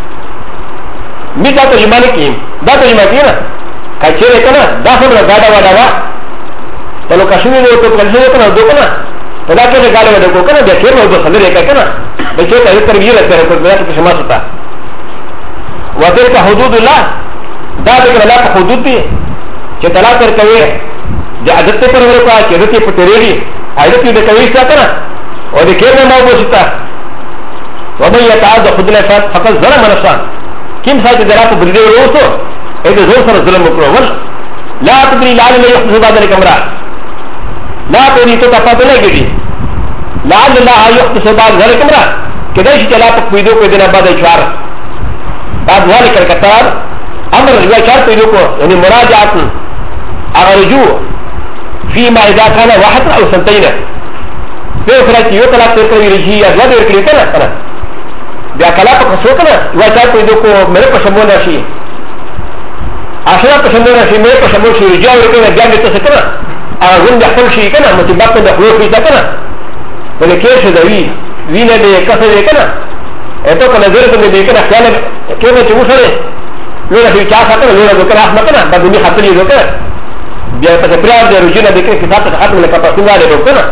ميتا تجمعني كيم دا تجمعتينا كتشيري كنا دا سمنا غادا وداوا تلو كشمي لو تو كنشي كنا دو كنا فدا كده غادا وداكو كنا بيكير لو دو خلري كنا بيكير يتر بيرا ترى كنت بيات كشما ستا وتلك حدود الله دا دغه لا حدود دي چې طلاق ورکوي د عادت پر ورکا چې دته پټريري عادت دې کوي څه کنه او د کېنه ما وښتا ومن يتعدى حدود فقط ظلم نفسه كم ساعه درات بردي وروسو اذا زور سره ظلم وکړو لا تدري لعل لا يحدث بعد الامر لا تريد تفاضل لګي لعل الله يحدث بعد الامر كده چې لا تقيدو کو دنه بعد اشعار بعد ذلك الكتاب امر يا شرط پیدا کو یعنی مراجعات ارجو فيما اذا كان واحد او سنتين فكرة يطلع تكري رجية لا يركلي كنا بیا کلا په څو کنه وا چا په دې کو مې په شمول راشي اشرا په شمول راشي مې په شمول شي رجاو کنه بیا دې څه کنه هغه د خپل شي کنه متبقى د خپل شي کنه ولکه څه دی وینه دې کسه دې کنه اته کنه زره ته دې کنه خیال کېږي چې وسره نو دې چا سره نو دې کنه احمد کنه د دې خپل دې کنه بیا په پرار دې رجنه دې کې کتاب ته ختم لکه په څنګه دې کنه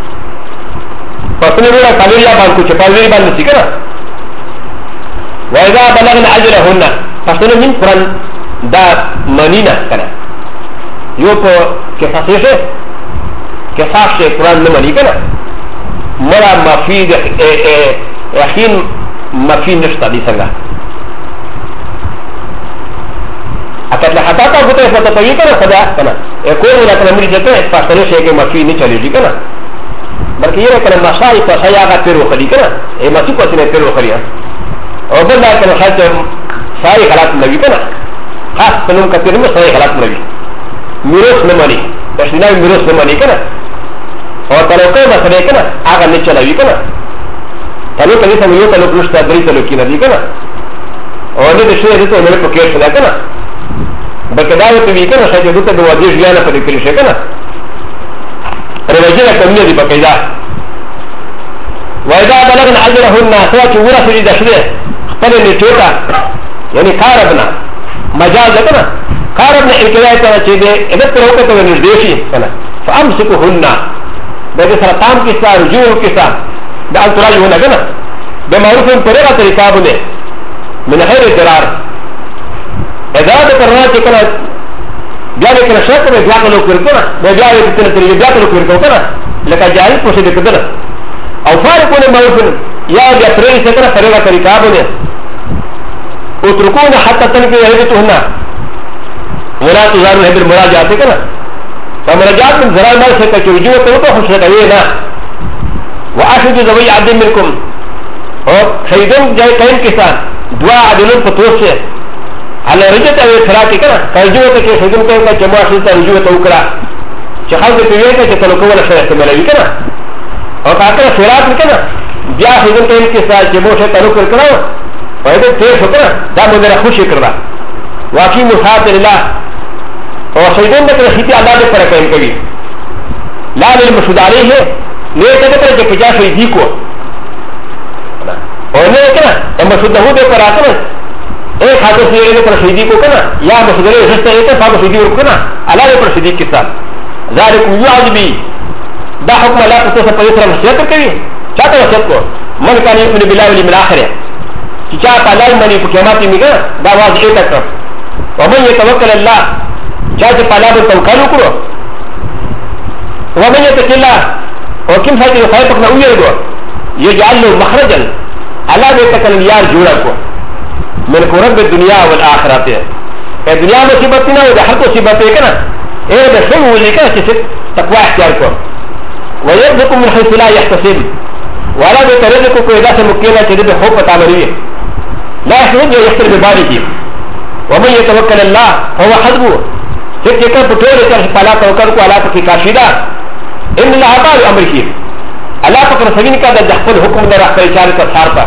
پسنه ولا کالیا باندې چې پاوی باندې څه کنه وإذا بلغنا أجلهن فصل من قرآن دا منينا كنا يوكو كفاسيشه كفاسي قرآن نمني كنا مرا مفيد يحين مفيد نشتا دي سنگا أكد لحطاتا قطع فتطوي كنا خدا كنا يقول لك نمري جتا فاسنشه كي مفيد نچالي جي كنا بلکہ یہ کنا مصائب فسياغا پیرو خلی کنا اے مصیب کو سنے پیرو خلی او بل دا کنه خاص صحیح حالات نوي کنه خاص پنوم کتر نو صحیح حالات نوي میراث نه مانی تشنه میراث نه مانی کنه او تلوکه مسله کنه هغه نه چلوي کنه تلوکه دې سم یو تلوک نشته درې تلوکې نه دي کنه او دې د شی دې ته مې په کې شته کنه بلکې دا ته وی کنه چې دې ته د واجب ځان په دې کې شي کنه رواجه کمنه دي په پیدا وإذا بلغنا أجلهن سواء ورثوا لدشره خپل نټوټه یعنی کاربنا مجاز کنه کاربنا الکلایته چې دې اته تروکه ته نږدې شي کنه فامسكوهن دغه سره تام کې سره رجوع کې سره د انتراج ونه کنه د معروف په طریقه طریقه باندې من غیر ضرر اذا د قرار چې کنه بیا دې کنه شرط به بیا کولو کړو کنه بیا دې ته طریقې بیا کولو کړو کنه لکه جایز پوښتنه کړه او فارقون معروفن يا بيتري سكنا فريقا كريكابون اتركون حتى تنكي يهدتهن ولا تزارون هبر مراجعات كنا فمراجعات من زرار ما سكا كرجوة توقع خشرة وينا واشهد ذوي عدل منكم اور شهيدون جاي كاين كسان دعاء عدلون فتوسه على رجعت او اثراكي كنا كرجوة كي شهيدون كاين كجماعة شهيدة رجوة توقع شخص بيوية كتلوكو ولا شهيدة تملوي كنا اور كاكرا سرات كنا بیا شهيدون كاين كسان جماعة شهيدة تلوكو كنا وإذا تير شكرا دا مدر خوشي كرا واقعي مصحات الله وشهيدون دك رخيتي الله دك پر قائم کبھی لا للمشهود عليه ليه كده پر جب جا شهيدي کو اور نے کنا مشهود ہو دے پر آتا ایک ہاتھ سے یہ پر شهيدي کو کنا یا مشهود علیہ رشتہ ایک صاحب شهيدي کو کنا اللہ دے پر شهيدي کے ساتھ ذالک یعجبی دا حکم اللہ کو سے پوتر وصیت کبھی چاہتا وصیت کو من کان یؤمن بالله والیوم الاخر چا پالای منی په قیامت میګه دا واز ایت کړ ومن يتوکل الله چا چې پالا به توکل وکړو ومن يتق الله او کوم ځای ته خیر پکې ویلګو یجعل له مخرجا الله دې تکل یار جوړ کو من قرب الدنيا والاخره ا دنیا مصیبت نه او د هر مصیبت کنه اے د څه ولې کنه چې تقوا اختیار کو ويرزق من حيث لا يحتسب ولا بترزق کو اذا سے مکیلا چې د خو پتا لري لا يحتاج يختر ببارك ومن يتوكل الله هو حسبه سيكون بطول كان فلا توكل على فكي كاشيدا ان الله تعالى امرك الله فكر سبين کا دخل حکم در اخر اشاره تصارفا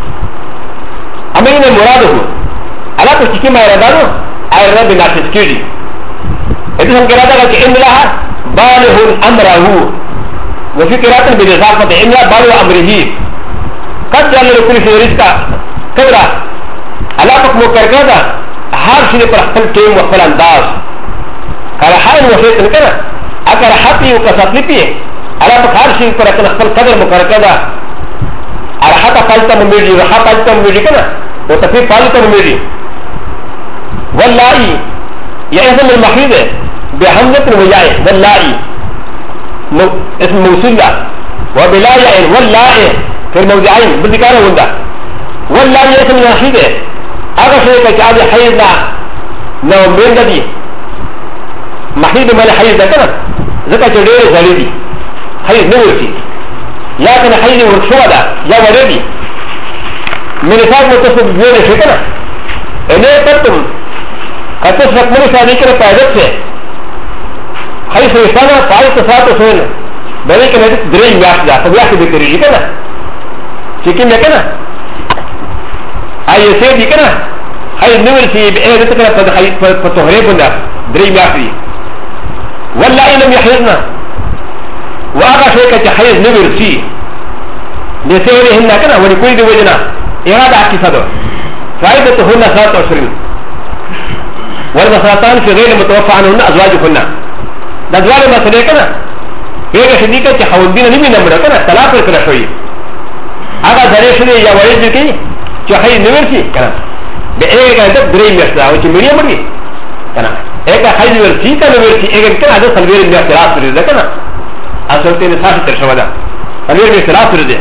امين مراده الله کو چکی ما ارادو اي رب نافذ کیږي اته څنګه راځي چې ان الله بالغ امره وفي قراءه بالاضافه ان الله بالغ امره قد جعل لكل شيء رزقا کبرا الله پاک مو کرکدا هر شي پر خپل ټیم او خپل انداز کله حال وشیت کنه اگر حتی او کساتلی الله پاک هر شي پر خپل قدر مو کرکدا ارحت فالته مېږي رحت فالته مېږي کنه او تفي فالته مېږي والله يعظم المحيد بحمزه وياء والله اسم موصول له وبلا ياء والله في الموضعين بذكره وندا والله يسمى ناشده هذا شيء كجاد حيزنا نو من دي محيد مال حيز ده كده زكاه جدير زريدي حيز نورتي يا كان حيز ورشوا ده يا ولدي من فاض متصل بين شيء كده انه تتم كتس رقم شادي كده فائدت سے حيز انسان فائد تصاط سن بلے کہ دري میاش ده تو میاش دي کری كده چیکن ده كده اي سيدي كده هاي نورتي بايه كده فتهري بنا دري میاشي والله لم يحيزنا واغا شيء كحيز نورتي لسيرهن كده ولكل دي وجنا اراده اكيد فائدتهن 23 والمسرطان في غير متوفى عنهن ازواجهن ده ازواج مسئله كده هي شديده تحولين نبي نمبر كده طلاق كده شويه هذا ذريعه شديده يا ولد كده چې هي نورتي کنه به ایک اته درې میاشتې او چې مړی مړی کنه ایک هي نورتي ته نورتي ایک کنه دا سلویر میاشتې راځي ده کنه اصل ته نه ساتي تر شو ده سلویر میاشتې راځي ده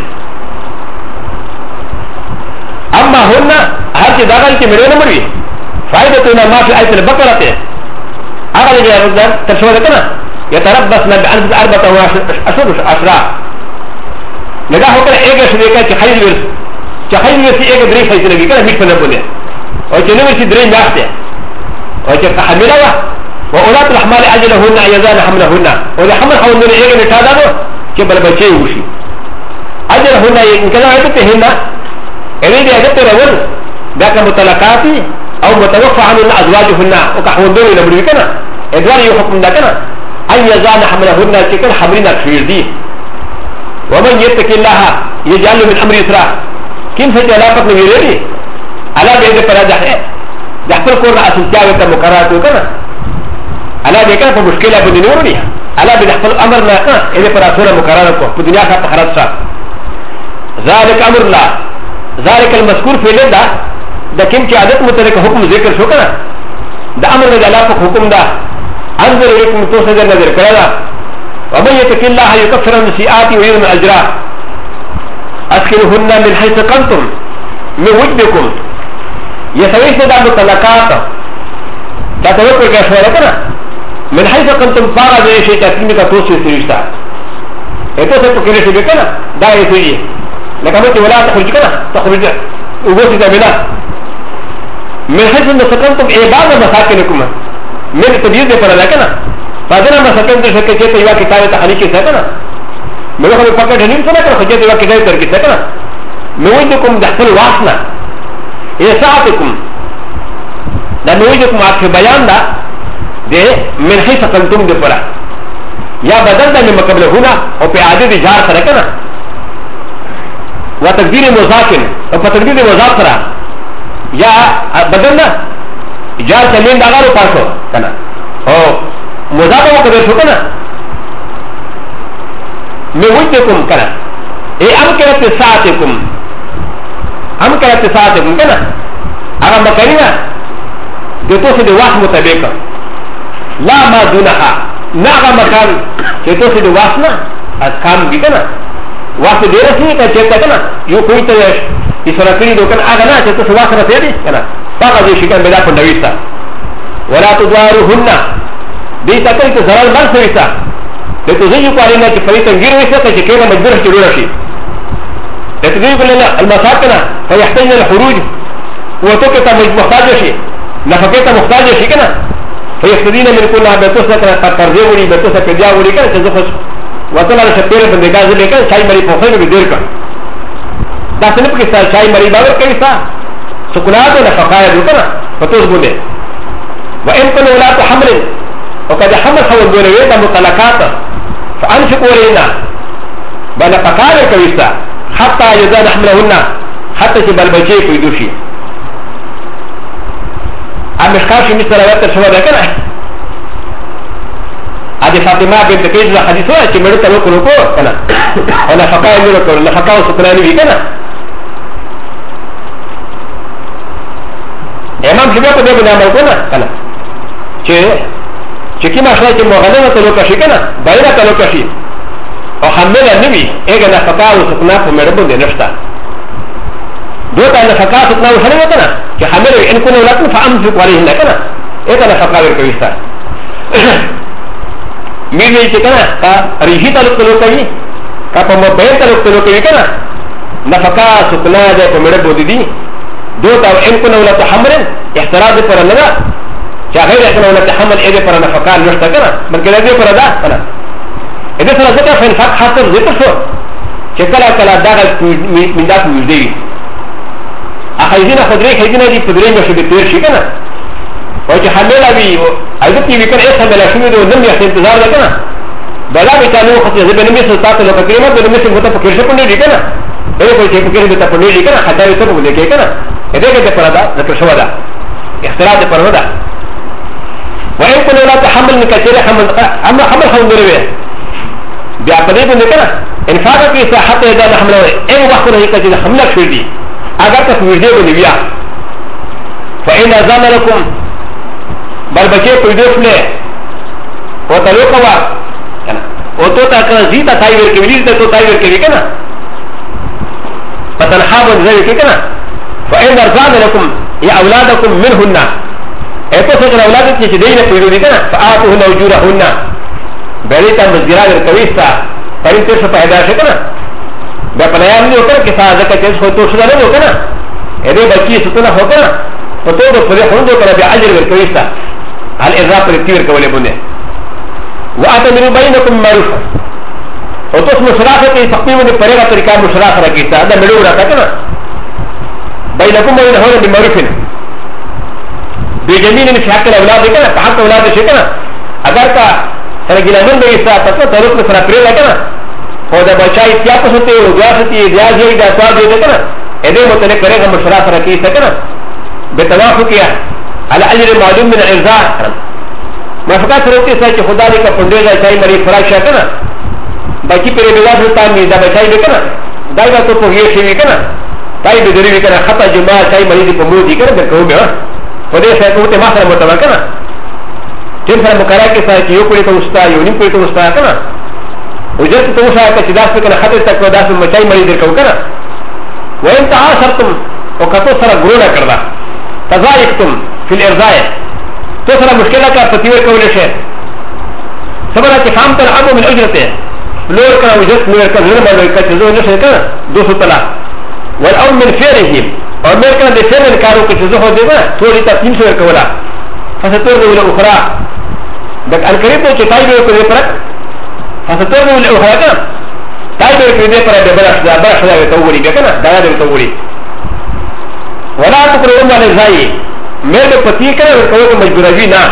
اما هن هر چې داخل کې مړی نه مړی فائدتنا ما في آية البقرة هذا اللي يرد تر شو ده کنه يتربصن بأنفس 14 أشهر لذا هو كده ایک شويه کې هي نورتي چاہیے ویسی ایک دری فیصلے لگی کنا میٹ پندر بولے اور چنے ویسی دری میاشتے اور چاہتا حملہ وا و اولاد الحمال اجلهن ایزان حملهن اور حمل حولن ایک نٹا دا دو کہ بل بچے ہوشی اجلهن انکنا ایتے ہننا ایلی دی ایتے رول بیاکا مطلقاتی او متوفع عنن ازواجهن او کا حولن لبروی کنا ادوار یو حکم دا کنا ایزان حملهن چکن حملنا کفیر دی ومن يتق الله يجعل من امر يسرا كم سجى الله فقط نبيري على بيد فراجع يحصل كورنا أسنتياغ تمكرات وكنا على بيكا فمشكلة بدنورني على بيد يحصل أمرنا إذا فراسونا مكرات في الدنيا كانت خرجت ذلك أمر الله ذلك المذكور في لدى ده كم كعادت مترك حكم ذكر شو كنا ده أمر لدى الله فق حكم ده أنظر إليكم توسد النظر كذا ومن يتق الله يكفر عن سيئاته ويعظم أجره اسكنهن من حيث كنتم من وجدكم يسوي سيدا مطلقات تتوقع كشورتنا من حيث كنتم فارغ من شيء تسليم كتوسي سيريستا اتو سيكو كريسي بكنا دا يسوي لكن ولا تخرج كنا تخرج وبوسي تبنا من حيث ان سكنتم عباد مساكنكم من تبييض پر لكنا فاذا مساكن تشكي چه يوا كتاب تحريكي سكنا من هو فقط هنين سنا كنا خجت يوا كتاب تركي سكنا نوجدكم دخل واسنا الى ساعتكم دا نوجدكم في بيان دا دي من حيث سكنتم دي پر يا بدل دا من قبل هنا او في عدد جار سركنا وتقدير مزاكن او تقدير مزاك سرا يا بدلنا جار سمين داغارو پاسو كنا او مزاك او قدر شو كنا من وجدكم كنا اي امكنت ساعتكم كنا اغا مكاننا دتوسي دي واس مطابق لا ما دونها ناغا مكان دتوسي دي واسنا اسكام بي كنا واس دي رسي كنا كنا يو کوئی تيش اسرا کړي دوکن اغه نه چې تاسو واسره تیری کنه هغه دې شي کنه بلا په نويستا ولا تضاروهن دې تکل ته زرال مال سويستا دې ته ځي په اړه چې فريق انګیر وسه چې کله مجبور شي جوړ شي دې ته ویل نه المساکن فيحتاج الخروج وتوکته محتاج شي نفقته محتاج شي کنه فيستدين من كل بتوسه کنه ترځي وړي بتوسه پیدا وړي کنه چې ځخص وطن على شپېره باندې غاز لیکل چای مری په خو به ډیر کړ دا څنګه په کې چای مری باور کوي تا سکولات ولا فقايه وکړه پتوس بوله وان كن ولات حمل وقد حمل هو الدولويه مطلقات فانفقوا علينا بل فقايه کوي تا حتى يزاد حملهن حتى جبل بچي کوي دوشي ا مشکاش مثل روایت شو ده کنه ادي فاطمه بنت كيس الحديث هو چې مړ ته وکړو کنه انا فقايه مړ کړو نه فقاو سکراني وی کنه امام شبه په دې باندې عمل کوله کنه چې کی ماشله چې مغلنه ته لوکشي کنه دایره ته لوکشي او حمله نه وی اګه نه فقاو سکنا په مړ باندې نشتا دوته نه فقاو سکنا وشنه کنه چې حمله ان كنا ولكن فامسك عليهن کنه اګه نه فقاو کوي ستا ميري چې کنه کا ریحي تعلق لوکوي کا په موبایل تعلق لوکوي کنه نفقا سکنا ده په مړ باندې دي دوتا ان كنا ولا تحمل احتراز پر نه ده چې غیر احنا ولا تحمل اې پر نفقا نشته کنه بلکې دې پر ده کنه دې سره ځکه فن فق خاطر ذکر شو چې کله کله دا من داس مزدي اخیزینه خدای خیزینه دي پدری مشه دې تیر شي کنه او چې حمله وي اځه کې وکړ ایسه بل شو دې نن یې انتظار وکړه بلا به چالو خو چې به نمې سلطات له تقریبا به نمې څنګه ته پکې شپه نه دي کنه اې په چې پکې دې ته پړې دي کنه حدا یې ته په دې کې کنه دې کې پر دا ذکر شو دا اختلاف پر ودا وان كل لا تحمل كثير حمل اما حمل خو درې بیا په دې باندې کنه انفاق کې صحت ادا حمله اي وخت نه کې چې حمله شوې دي اگر ته ویډیو باندې بیا فإن أذن لكم بل بچے کوئی دوست لے وہ تلو کوا وہ تو تا زیتا تایور کے ویلیز تو تایور کے کنا فتنخا بن زوی کے کنا فإن أرزان لكم یا اولادکم منهن ایتو سکن اولادت چی دینا پیدو دی کنا فآتوهن وجورهن بیلیتا مزگران ارکویستا پرین تیر سا پیدا شکنا بیا پنایان نہیں ہوکنا کسا ازکا چیز خود تو شدہ نہیں ہوکنا ایدے بچی ستنا ہوکنا فتو دو پدے خوندو کنا بیا عجر ارکویستا هل إضافة للتير كولي بني وأتمنوا بينكم معروفا وتوس مشراكة تقييم بطريقة طريقة مشراكة ركيسة هذا ملو ركتنا بينكم وبينهن بمعروف بجميل في حق الأولاد كنا في حق الأولاد شكنا أجر كا سرقنا من بيسا تسمى تروح نسرا بريلا كنا وده بچاي تياپو سوتي وجاستي ديازي دا سواد دي كنا إذا متنك طريقة مشراكة ركيسة كنا بتوافقيا على أجر معلوم من الإرزاق ما فقط روتي سايك خدا لك فندوزا چاي مري فراش كنا باقي پري بلاس تامي دا بچاي بكنا دايما تو پوهي شي كنا تاي بدري كنا خطا جماع چاي مري دي پمو دي كنا بكو بها فدي سايكو ته ما سره متوا كنا جن سره مقرر كي سايك يو پري تو استا يو ني پري تو استا كنا وجت تو سايك چې داس كنا خطر تک داس مچاي مري دي کو كنا وان تعاصرتم وكتو سرا غرونا كردا تضايقتم في الارضاء تو سرا مشكله کا فتیور کول شي سبنا کہ فهم تنعموا من اجرته لور کا وجت لور کا ظلم لور کا جو نشه کا 200 طلا والاول من فعلهم اور مر کا د فعل کارو کو جو هو دینا تھوڑی تا 300 کولا فستور ولا اخرى دك القريب تو چتائی به کو پر فستور ولا اخرى کا تائی به کو دے پر دبرش دا برش دا تو وڑی کنا دا دے تو وڑی ولا تقرؤون على الزاي مر پتی کا کو مجبوری نہ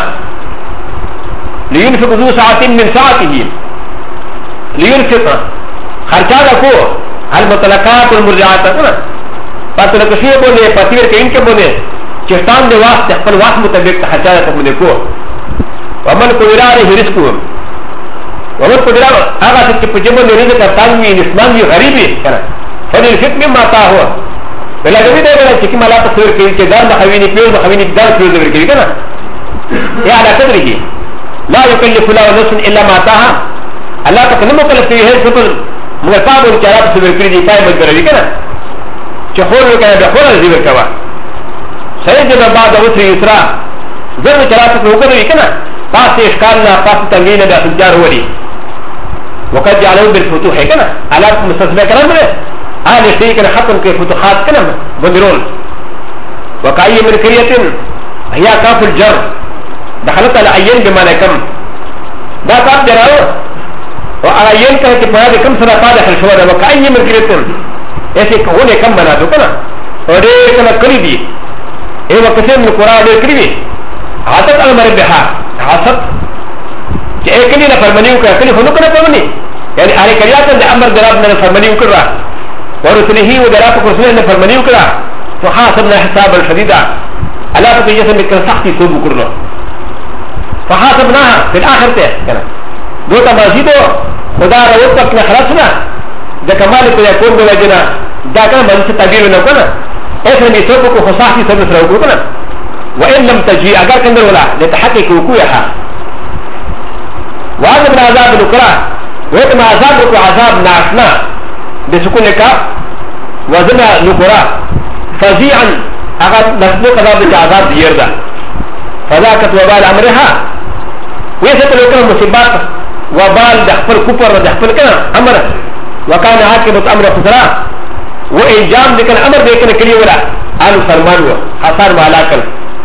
لينفق ذو ساعة من ساعته لينفق خرچانا کو المطلقات والمرجعات پتلک شیئے بولے پتیر کے ان کے بولے چستان دے واسطے اپن واسط مطابق خرچانا کو بولے کو ومن قدرہ رہی رزقو ومن قدرہ آغا سکتے پچے بولے رزق ارتانوی نسمانوی غریبی فلنفق میں ماتا ہوا بلا جبی دے گا چکی مالا تصور کری چے دار مخوینی پیوز مخوینی دار پیوز دور کری کنا یہ علا قدر ہی لا يكلف الله نفسا الا ما اتاها الله تكلم مكلف فيه سبب مغتاب الكلام سبب كريدي فاي مجبري كده شخور كده بخور الزبر كوا سيجد بعد وسر يسرا زر كلام سبب كده پاس اشكالنا پاس تنگينا ده سنجار ولي وقد جعلوا بالفتوح كده على مستثنى كلام ده آل شيء كده حكم كده فتوحات كده بندرون وكأي من كرية هي كاف الجر دخلت على عين بمعنى كم دا كاب جراو وعين كان كبار كم سنة بعد الشوارع وكأي من كريتون ऐसे होने कम बना दो ना और एक ना करी दी ये वक्त से मुकरा दे करी दी हाथत अलमर बेहा हाथत कि एक नहीं ना फरमानी उकर कली होने को ना फरमानी यानी आरे करिया तो अमर दराब ने फरमानी उकर रहा और उसने ही वो दराब को उसने फरमानी उकर रहा तो हाँ सब ने हिसाब शदीदा अल्लाह को जैसे मिलकर सख्ती सूब उकर लो فحاسبناها في الاخر ته کنه دوته مسجدو خدا راوت په خلاصنا د کمال کو یکون د وجنا دا کنه باندې تعبیر نه کنه ایسه می څوک کو خصاصي سره سره وکړه کنه وان لم تجي اگر کنده ولا لتحقق وقوعها وهذا من عذاب الاخرى وهذا ما عذاب کو عذاب ناشنا بسكون کا وزن الاخرى فزيعا اگر نسل قضا عذاب يردا فذاكت وبال امرها ويسات لوكنا مصيبات وبال دخل كفر ودخل كنا امر وكان عاقبة امر خسرا وايجام ذكر امر ذكر كلي ولا قالوا فرمان حصار مالاكل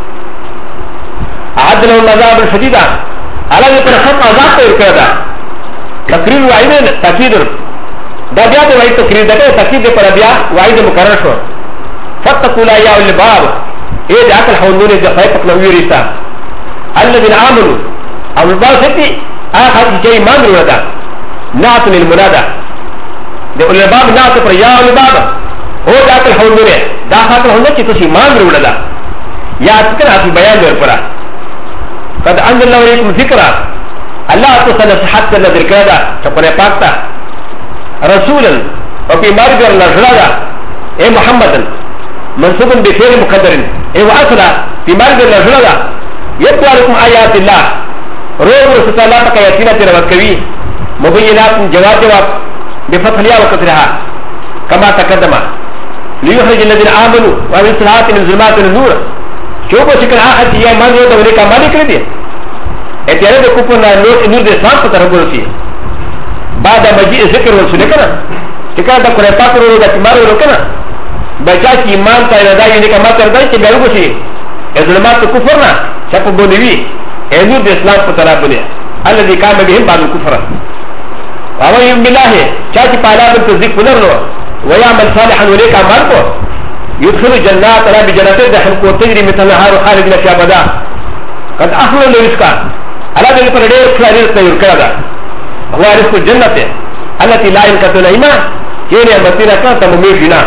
اعد لهم عذاب شديدا على ذكر حق عذاب كذا تقرير وعيد تاكيد دا بیا د وعید تقریر ده تاکید پر بیا وعید مکرر شو فتقوا لا یا الباب ايه ده عقل حولونه ده فايتك لو يريتا الذين عملوا او الباسطي اخذ شيء ما من ودا نعت للمنادى ده الباب نعت پر يا الباب هو ده عقل حولونه ده عقل حولونه چې تاسو ما من ودا یا ذکر اتی بیان در پر قد انزل الله عليكم ذکر الله تعالی صحت له ذکر ده چې پر پاکتا رسولا وفي مرض الله اي محمد منصوب بفعل مقدر اي واصلا في مرض الله يتلو لكم ايات الله روح رسول الله كاياتنا تروكوي مبينات جواب بفتح الياء وكسرها كما تقدم ليخرج الذين امنوا وعملوا الصالحات من ظلمات النور شوفوا شكل اخر يا مان يوم ذلك مالك ردي اتيار كوبنا نور الاسلام فتربوسي بعد مجيء ذكر والسنه كنا تكاد تكون فاكر ولا تمر ولا كنا بچا کی ایمان تا رضا یعنی کما تر دای چې بیرو شي ظلمات کفر نه چپ بونوي انور د اسلام په طرف بنه الذي كان به بعد الكفر او یم بالله چا چې پالا د تصدیق ولرلو ويعمل صالحا وليك عملكو يدخل جنات رب جنات دخل کو تجري مثل نهار خالدين فيها ابدا قد اخلوا لرزقا على ذلك پر ډېر خلاري تیار کړه هو رزق الجنه التي لا ينقطع لها كينه متينا كانت مميزنا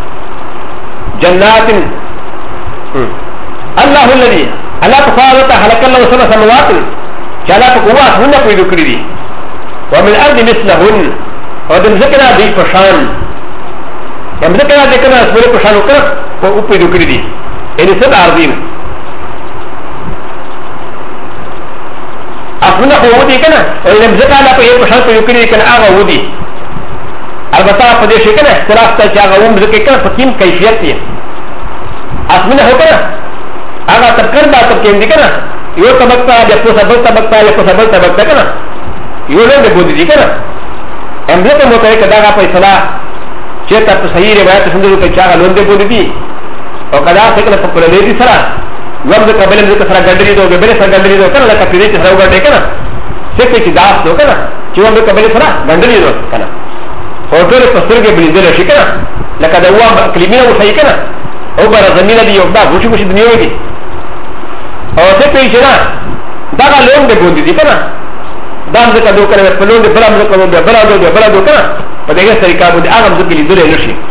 جنات الله الذي الله تقالت خلق الله سبع سماوات شالا تقوات هن قيد كريدي ومن الارض مثلهن ودم ذكر دي فشان يم ذكر ذكر اسمه فشان وكر وقيد كريدي ان سبع ارضين افنا هو دي كنا ولم ذكر لا فشان كريدي كان اغا ودي البته په دې شي کنه اختلاف ته چې هغه هم ځکه کنه په کوم کیفیت دی اسمنه هو کنه هغه تکر دا ته کې دی کنه یو طبقه د څه سبب طبقه له څه سبب طبقه کنه یو له دې بودی کنه امبله مو ته کدا هغه فیصله چې تاسو صحیح روایت څنګه کوي چې هغه لوندې بودی دي او کدا څه کنه په پرلې دي سره وګ قبل دې سره ګډري دوه به سره ګډري دوه کنه لکه پیری چې سره وګړي کنه څه کې داس دوه کنه چې وګ قبل سره ګډري دوه کنه او ټول په سترګې بلیدل شي کنه لکه دا و کلمې او صحیح کنه او بر زمينه دی یو دا غوشي غوشي دنیوي دي او څه کوي چې دا لون دې بودی دي کنه دا ځکه دوه کنه په لون دې بل امر کوي بل دوه کنه په دغه طریقه باندې هغه ځکه لیدل نه شي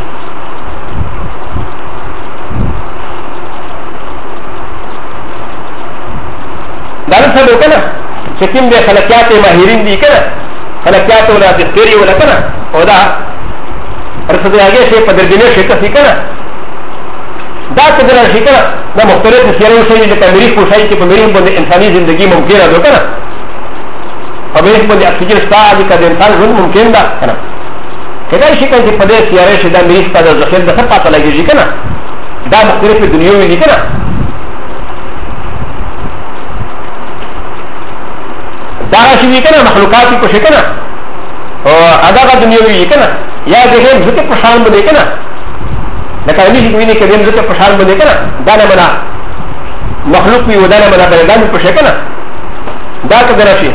دا څه دوه کنه چې کوم دې خلقيات ماهرین دي کنه خلقيات ولا تذكيري ولا کنه او دا رسول هغه شی په درجه شي څه کنه دا څنګه شي کنه دا مختلف سیارو شي چې تمریخ کو شي چې په مریخ باندې انساني ژوندۍ ممکنه ده کنه په مریخ باندې اکسیجن شته چې د انسان ژوند ممکن ده کنه کله شي چې په دې سیارې شي دا مریخ ته د ځخر د څه پاتې لګیږي کنه دا مختلف دنیوي دي کنه دا شي کنه مخلوقات کو شي کنه او اداګه دنیوي کنه یا دغه ځکه په شان باندې کنه لکه دې چې ویني کې دې ځکه په شان باندې کنه دا نه منا مخلوق وي ودانه منا بلدان په شي کنه دا څه درشي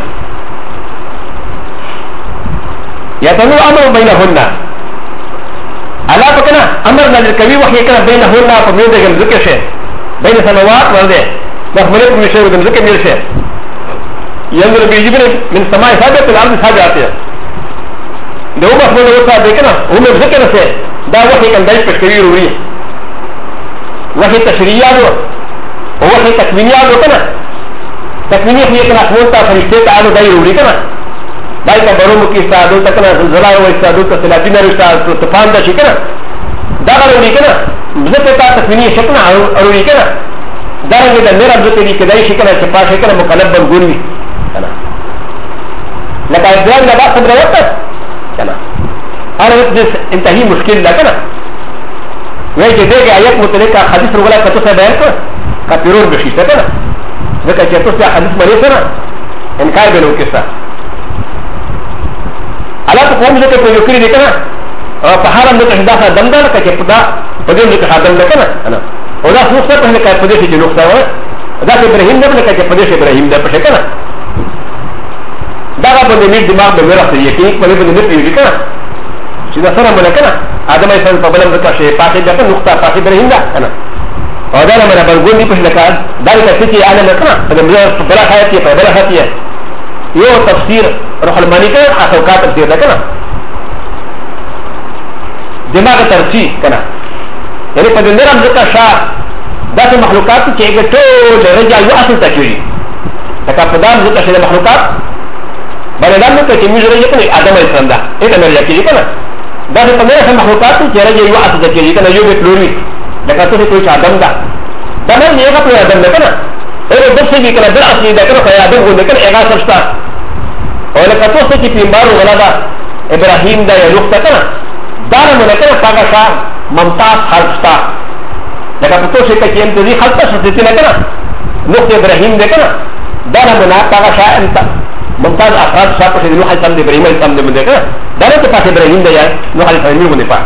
یا تنو امر بینهن الا پکنا امر نازل کوي وحي کنه بینهن په دې دغه ځکه شي بین سماوات ورده مخبرت من شي ودم ځکه مل شي ينظر بيجبر من سماء ثابت الارض ثابت دو مخبر وصا دیکھنا هم ذکر سے دا وحی کن دای پشکوی روی وحی تشریعات او وحی تکوینیات کنا تکوینی خو کنا خونتا فرشتے ته الو دای روی کنا دای کا بروم کی سادو تکنا زلزلہ او سادو ته سلاجین رشتہ طوفان دا شي کنا دا روی کنا ذکر تا تکوینی شکنا روی کنا دا رنگ دا میرا ذکر دی کدای شي کنا چې پاشه کنا مکلف بنګونی کنا لکه ځان دا خبره وکړه كنا أنا بس انتهي مشكلة لا كنا ويجي ديجي آيات متلقى حديث رغلا كتوسع بيانك كبيرون بشيشة كنا ذكا كتوسع حديث مريسنا إنكار بلو كسا على تقوم ذكا كيوكري دي كنا فحالا ذكا حداثة دمدا لكا كيبدا فدين ذكا حدم لكنا أنا وذا سوسة پہنے کا پدیشی جنوخ ساوا ذا إبراهيم دب لكا كپدیش إبراهيم دب پشے كنا داغا بندے میر دماغ بے میرا سے یقین پنے بندے میر پیوری کنا چیزا سرہ منا کنا آدم ایسان پبلم دکا شے پاسی جاتا نقطہ پاسی برہیم دا کنا اور دانا منا برگون دی پش لکا داری کا سیتی آنا مکنا پدے بلا خیاتی ہے بلا خیاتی ہے یہ تفسیر روح المانی کا آسوکات تفسیر دا کنا دماغ ترسی کنا یعنی پدے نرم دکا شاہ دا سے مخلوقات کی ایک طول رجع یو اصل تکیوری لکا پدام دکا شے مخلوقات بلدان کو چې موږ راځي کنه ادم علیه السلام دا اته مې راځي کنه دا په مېره سم مخلوقات چې راځي یو اته کې کنه یو به پلوري دا کته کوئی ادم دا دا نه یو په ادم نه کنه اې د څه کې کنه د اصلي دا کنه ادم کو نه کنه هغه سرستا او لکه تاسو چې پیغمبر ولادا ابراهیم دا یو وخت کنه دا نه نه کنه پاګه شاه ممتاز خلصتا لکه تاسو چې کې انتظار خلصتا ستې نه کنه نو ابراهیم دا کنه دا نه پاګه شاه انت ممتاز افراد صاحب سے نوح علیہ السلام ابراہیم علیہ السلام نے مجھے کہا دارے کے پاس ابراہیم دے یار نوح علیہ السلام نے پا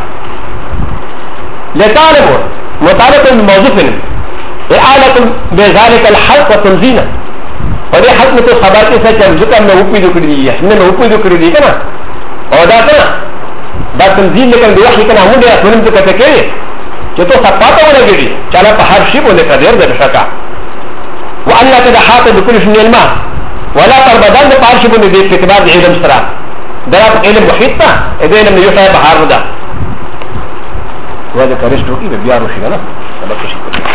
لطالب مطالب الموضوع اعالة بذلك الحق وتنزيله ودي حق میں تو خبر کے ساتھ ذکر میں اوپی ذکر دی ہے نے اوپی ذکر دی کنا اور دا کنا دا تنزیل لیکن دی وحی کنا ہوں دے سنن ذکر تے کہ تو سپاتا ولا گڑی چلا پہاڑ شی بولے کا دیر دے شکا وان لا تدحات بكل شيء الماء ولا تربدان بارش بن دي اعتبار علم سرا درا علم محيط تا اذا علم يوسف بحار ودا وهذا كريش توكي بيار وشي نا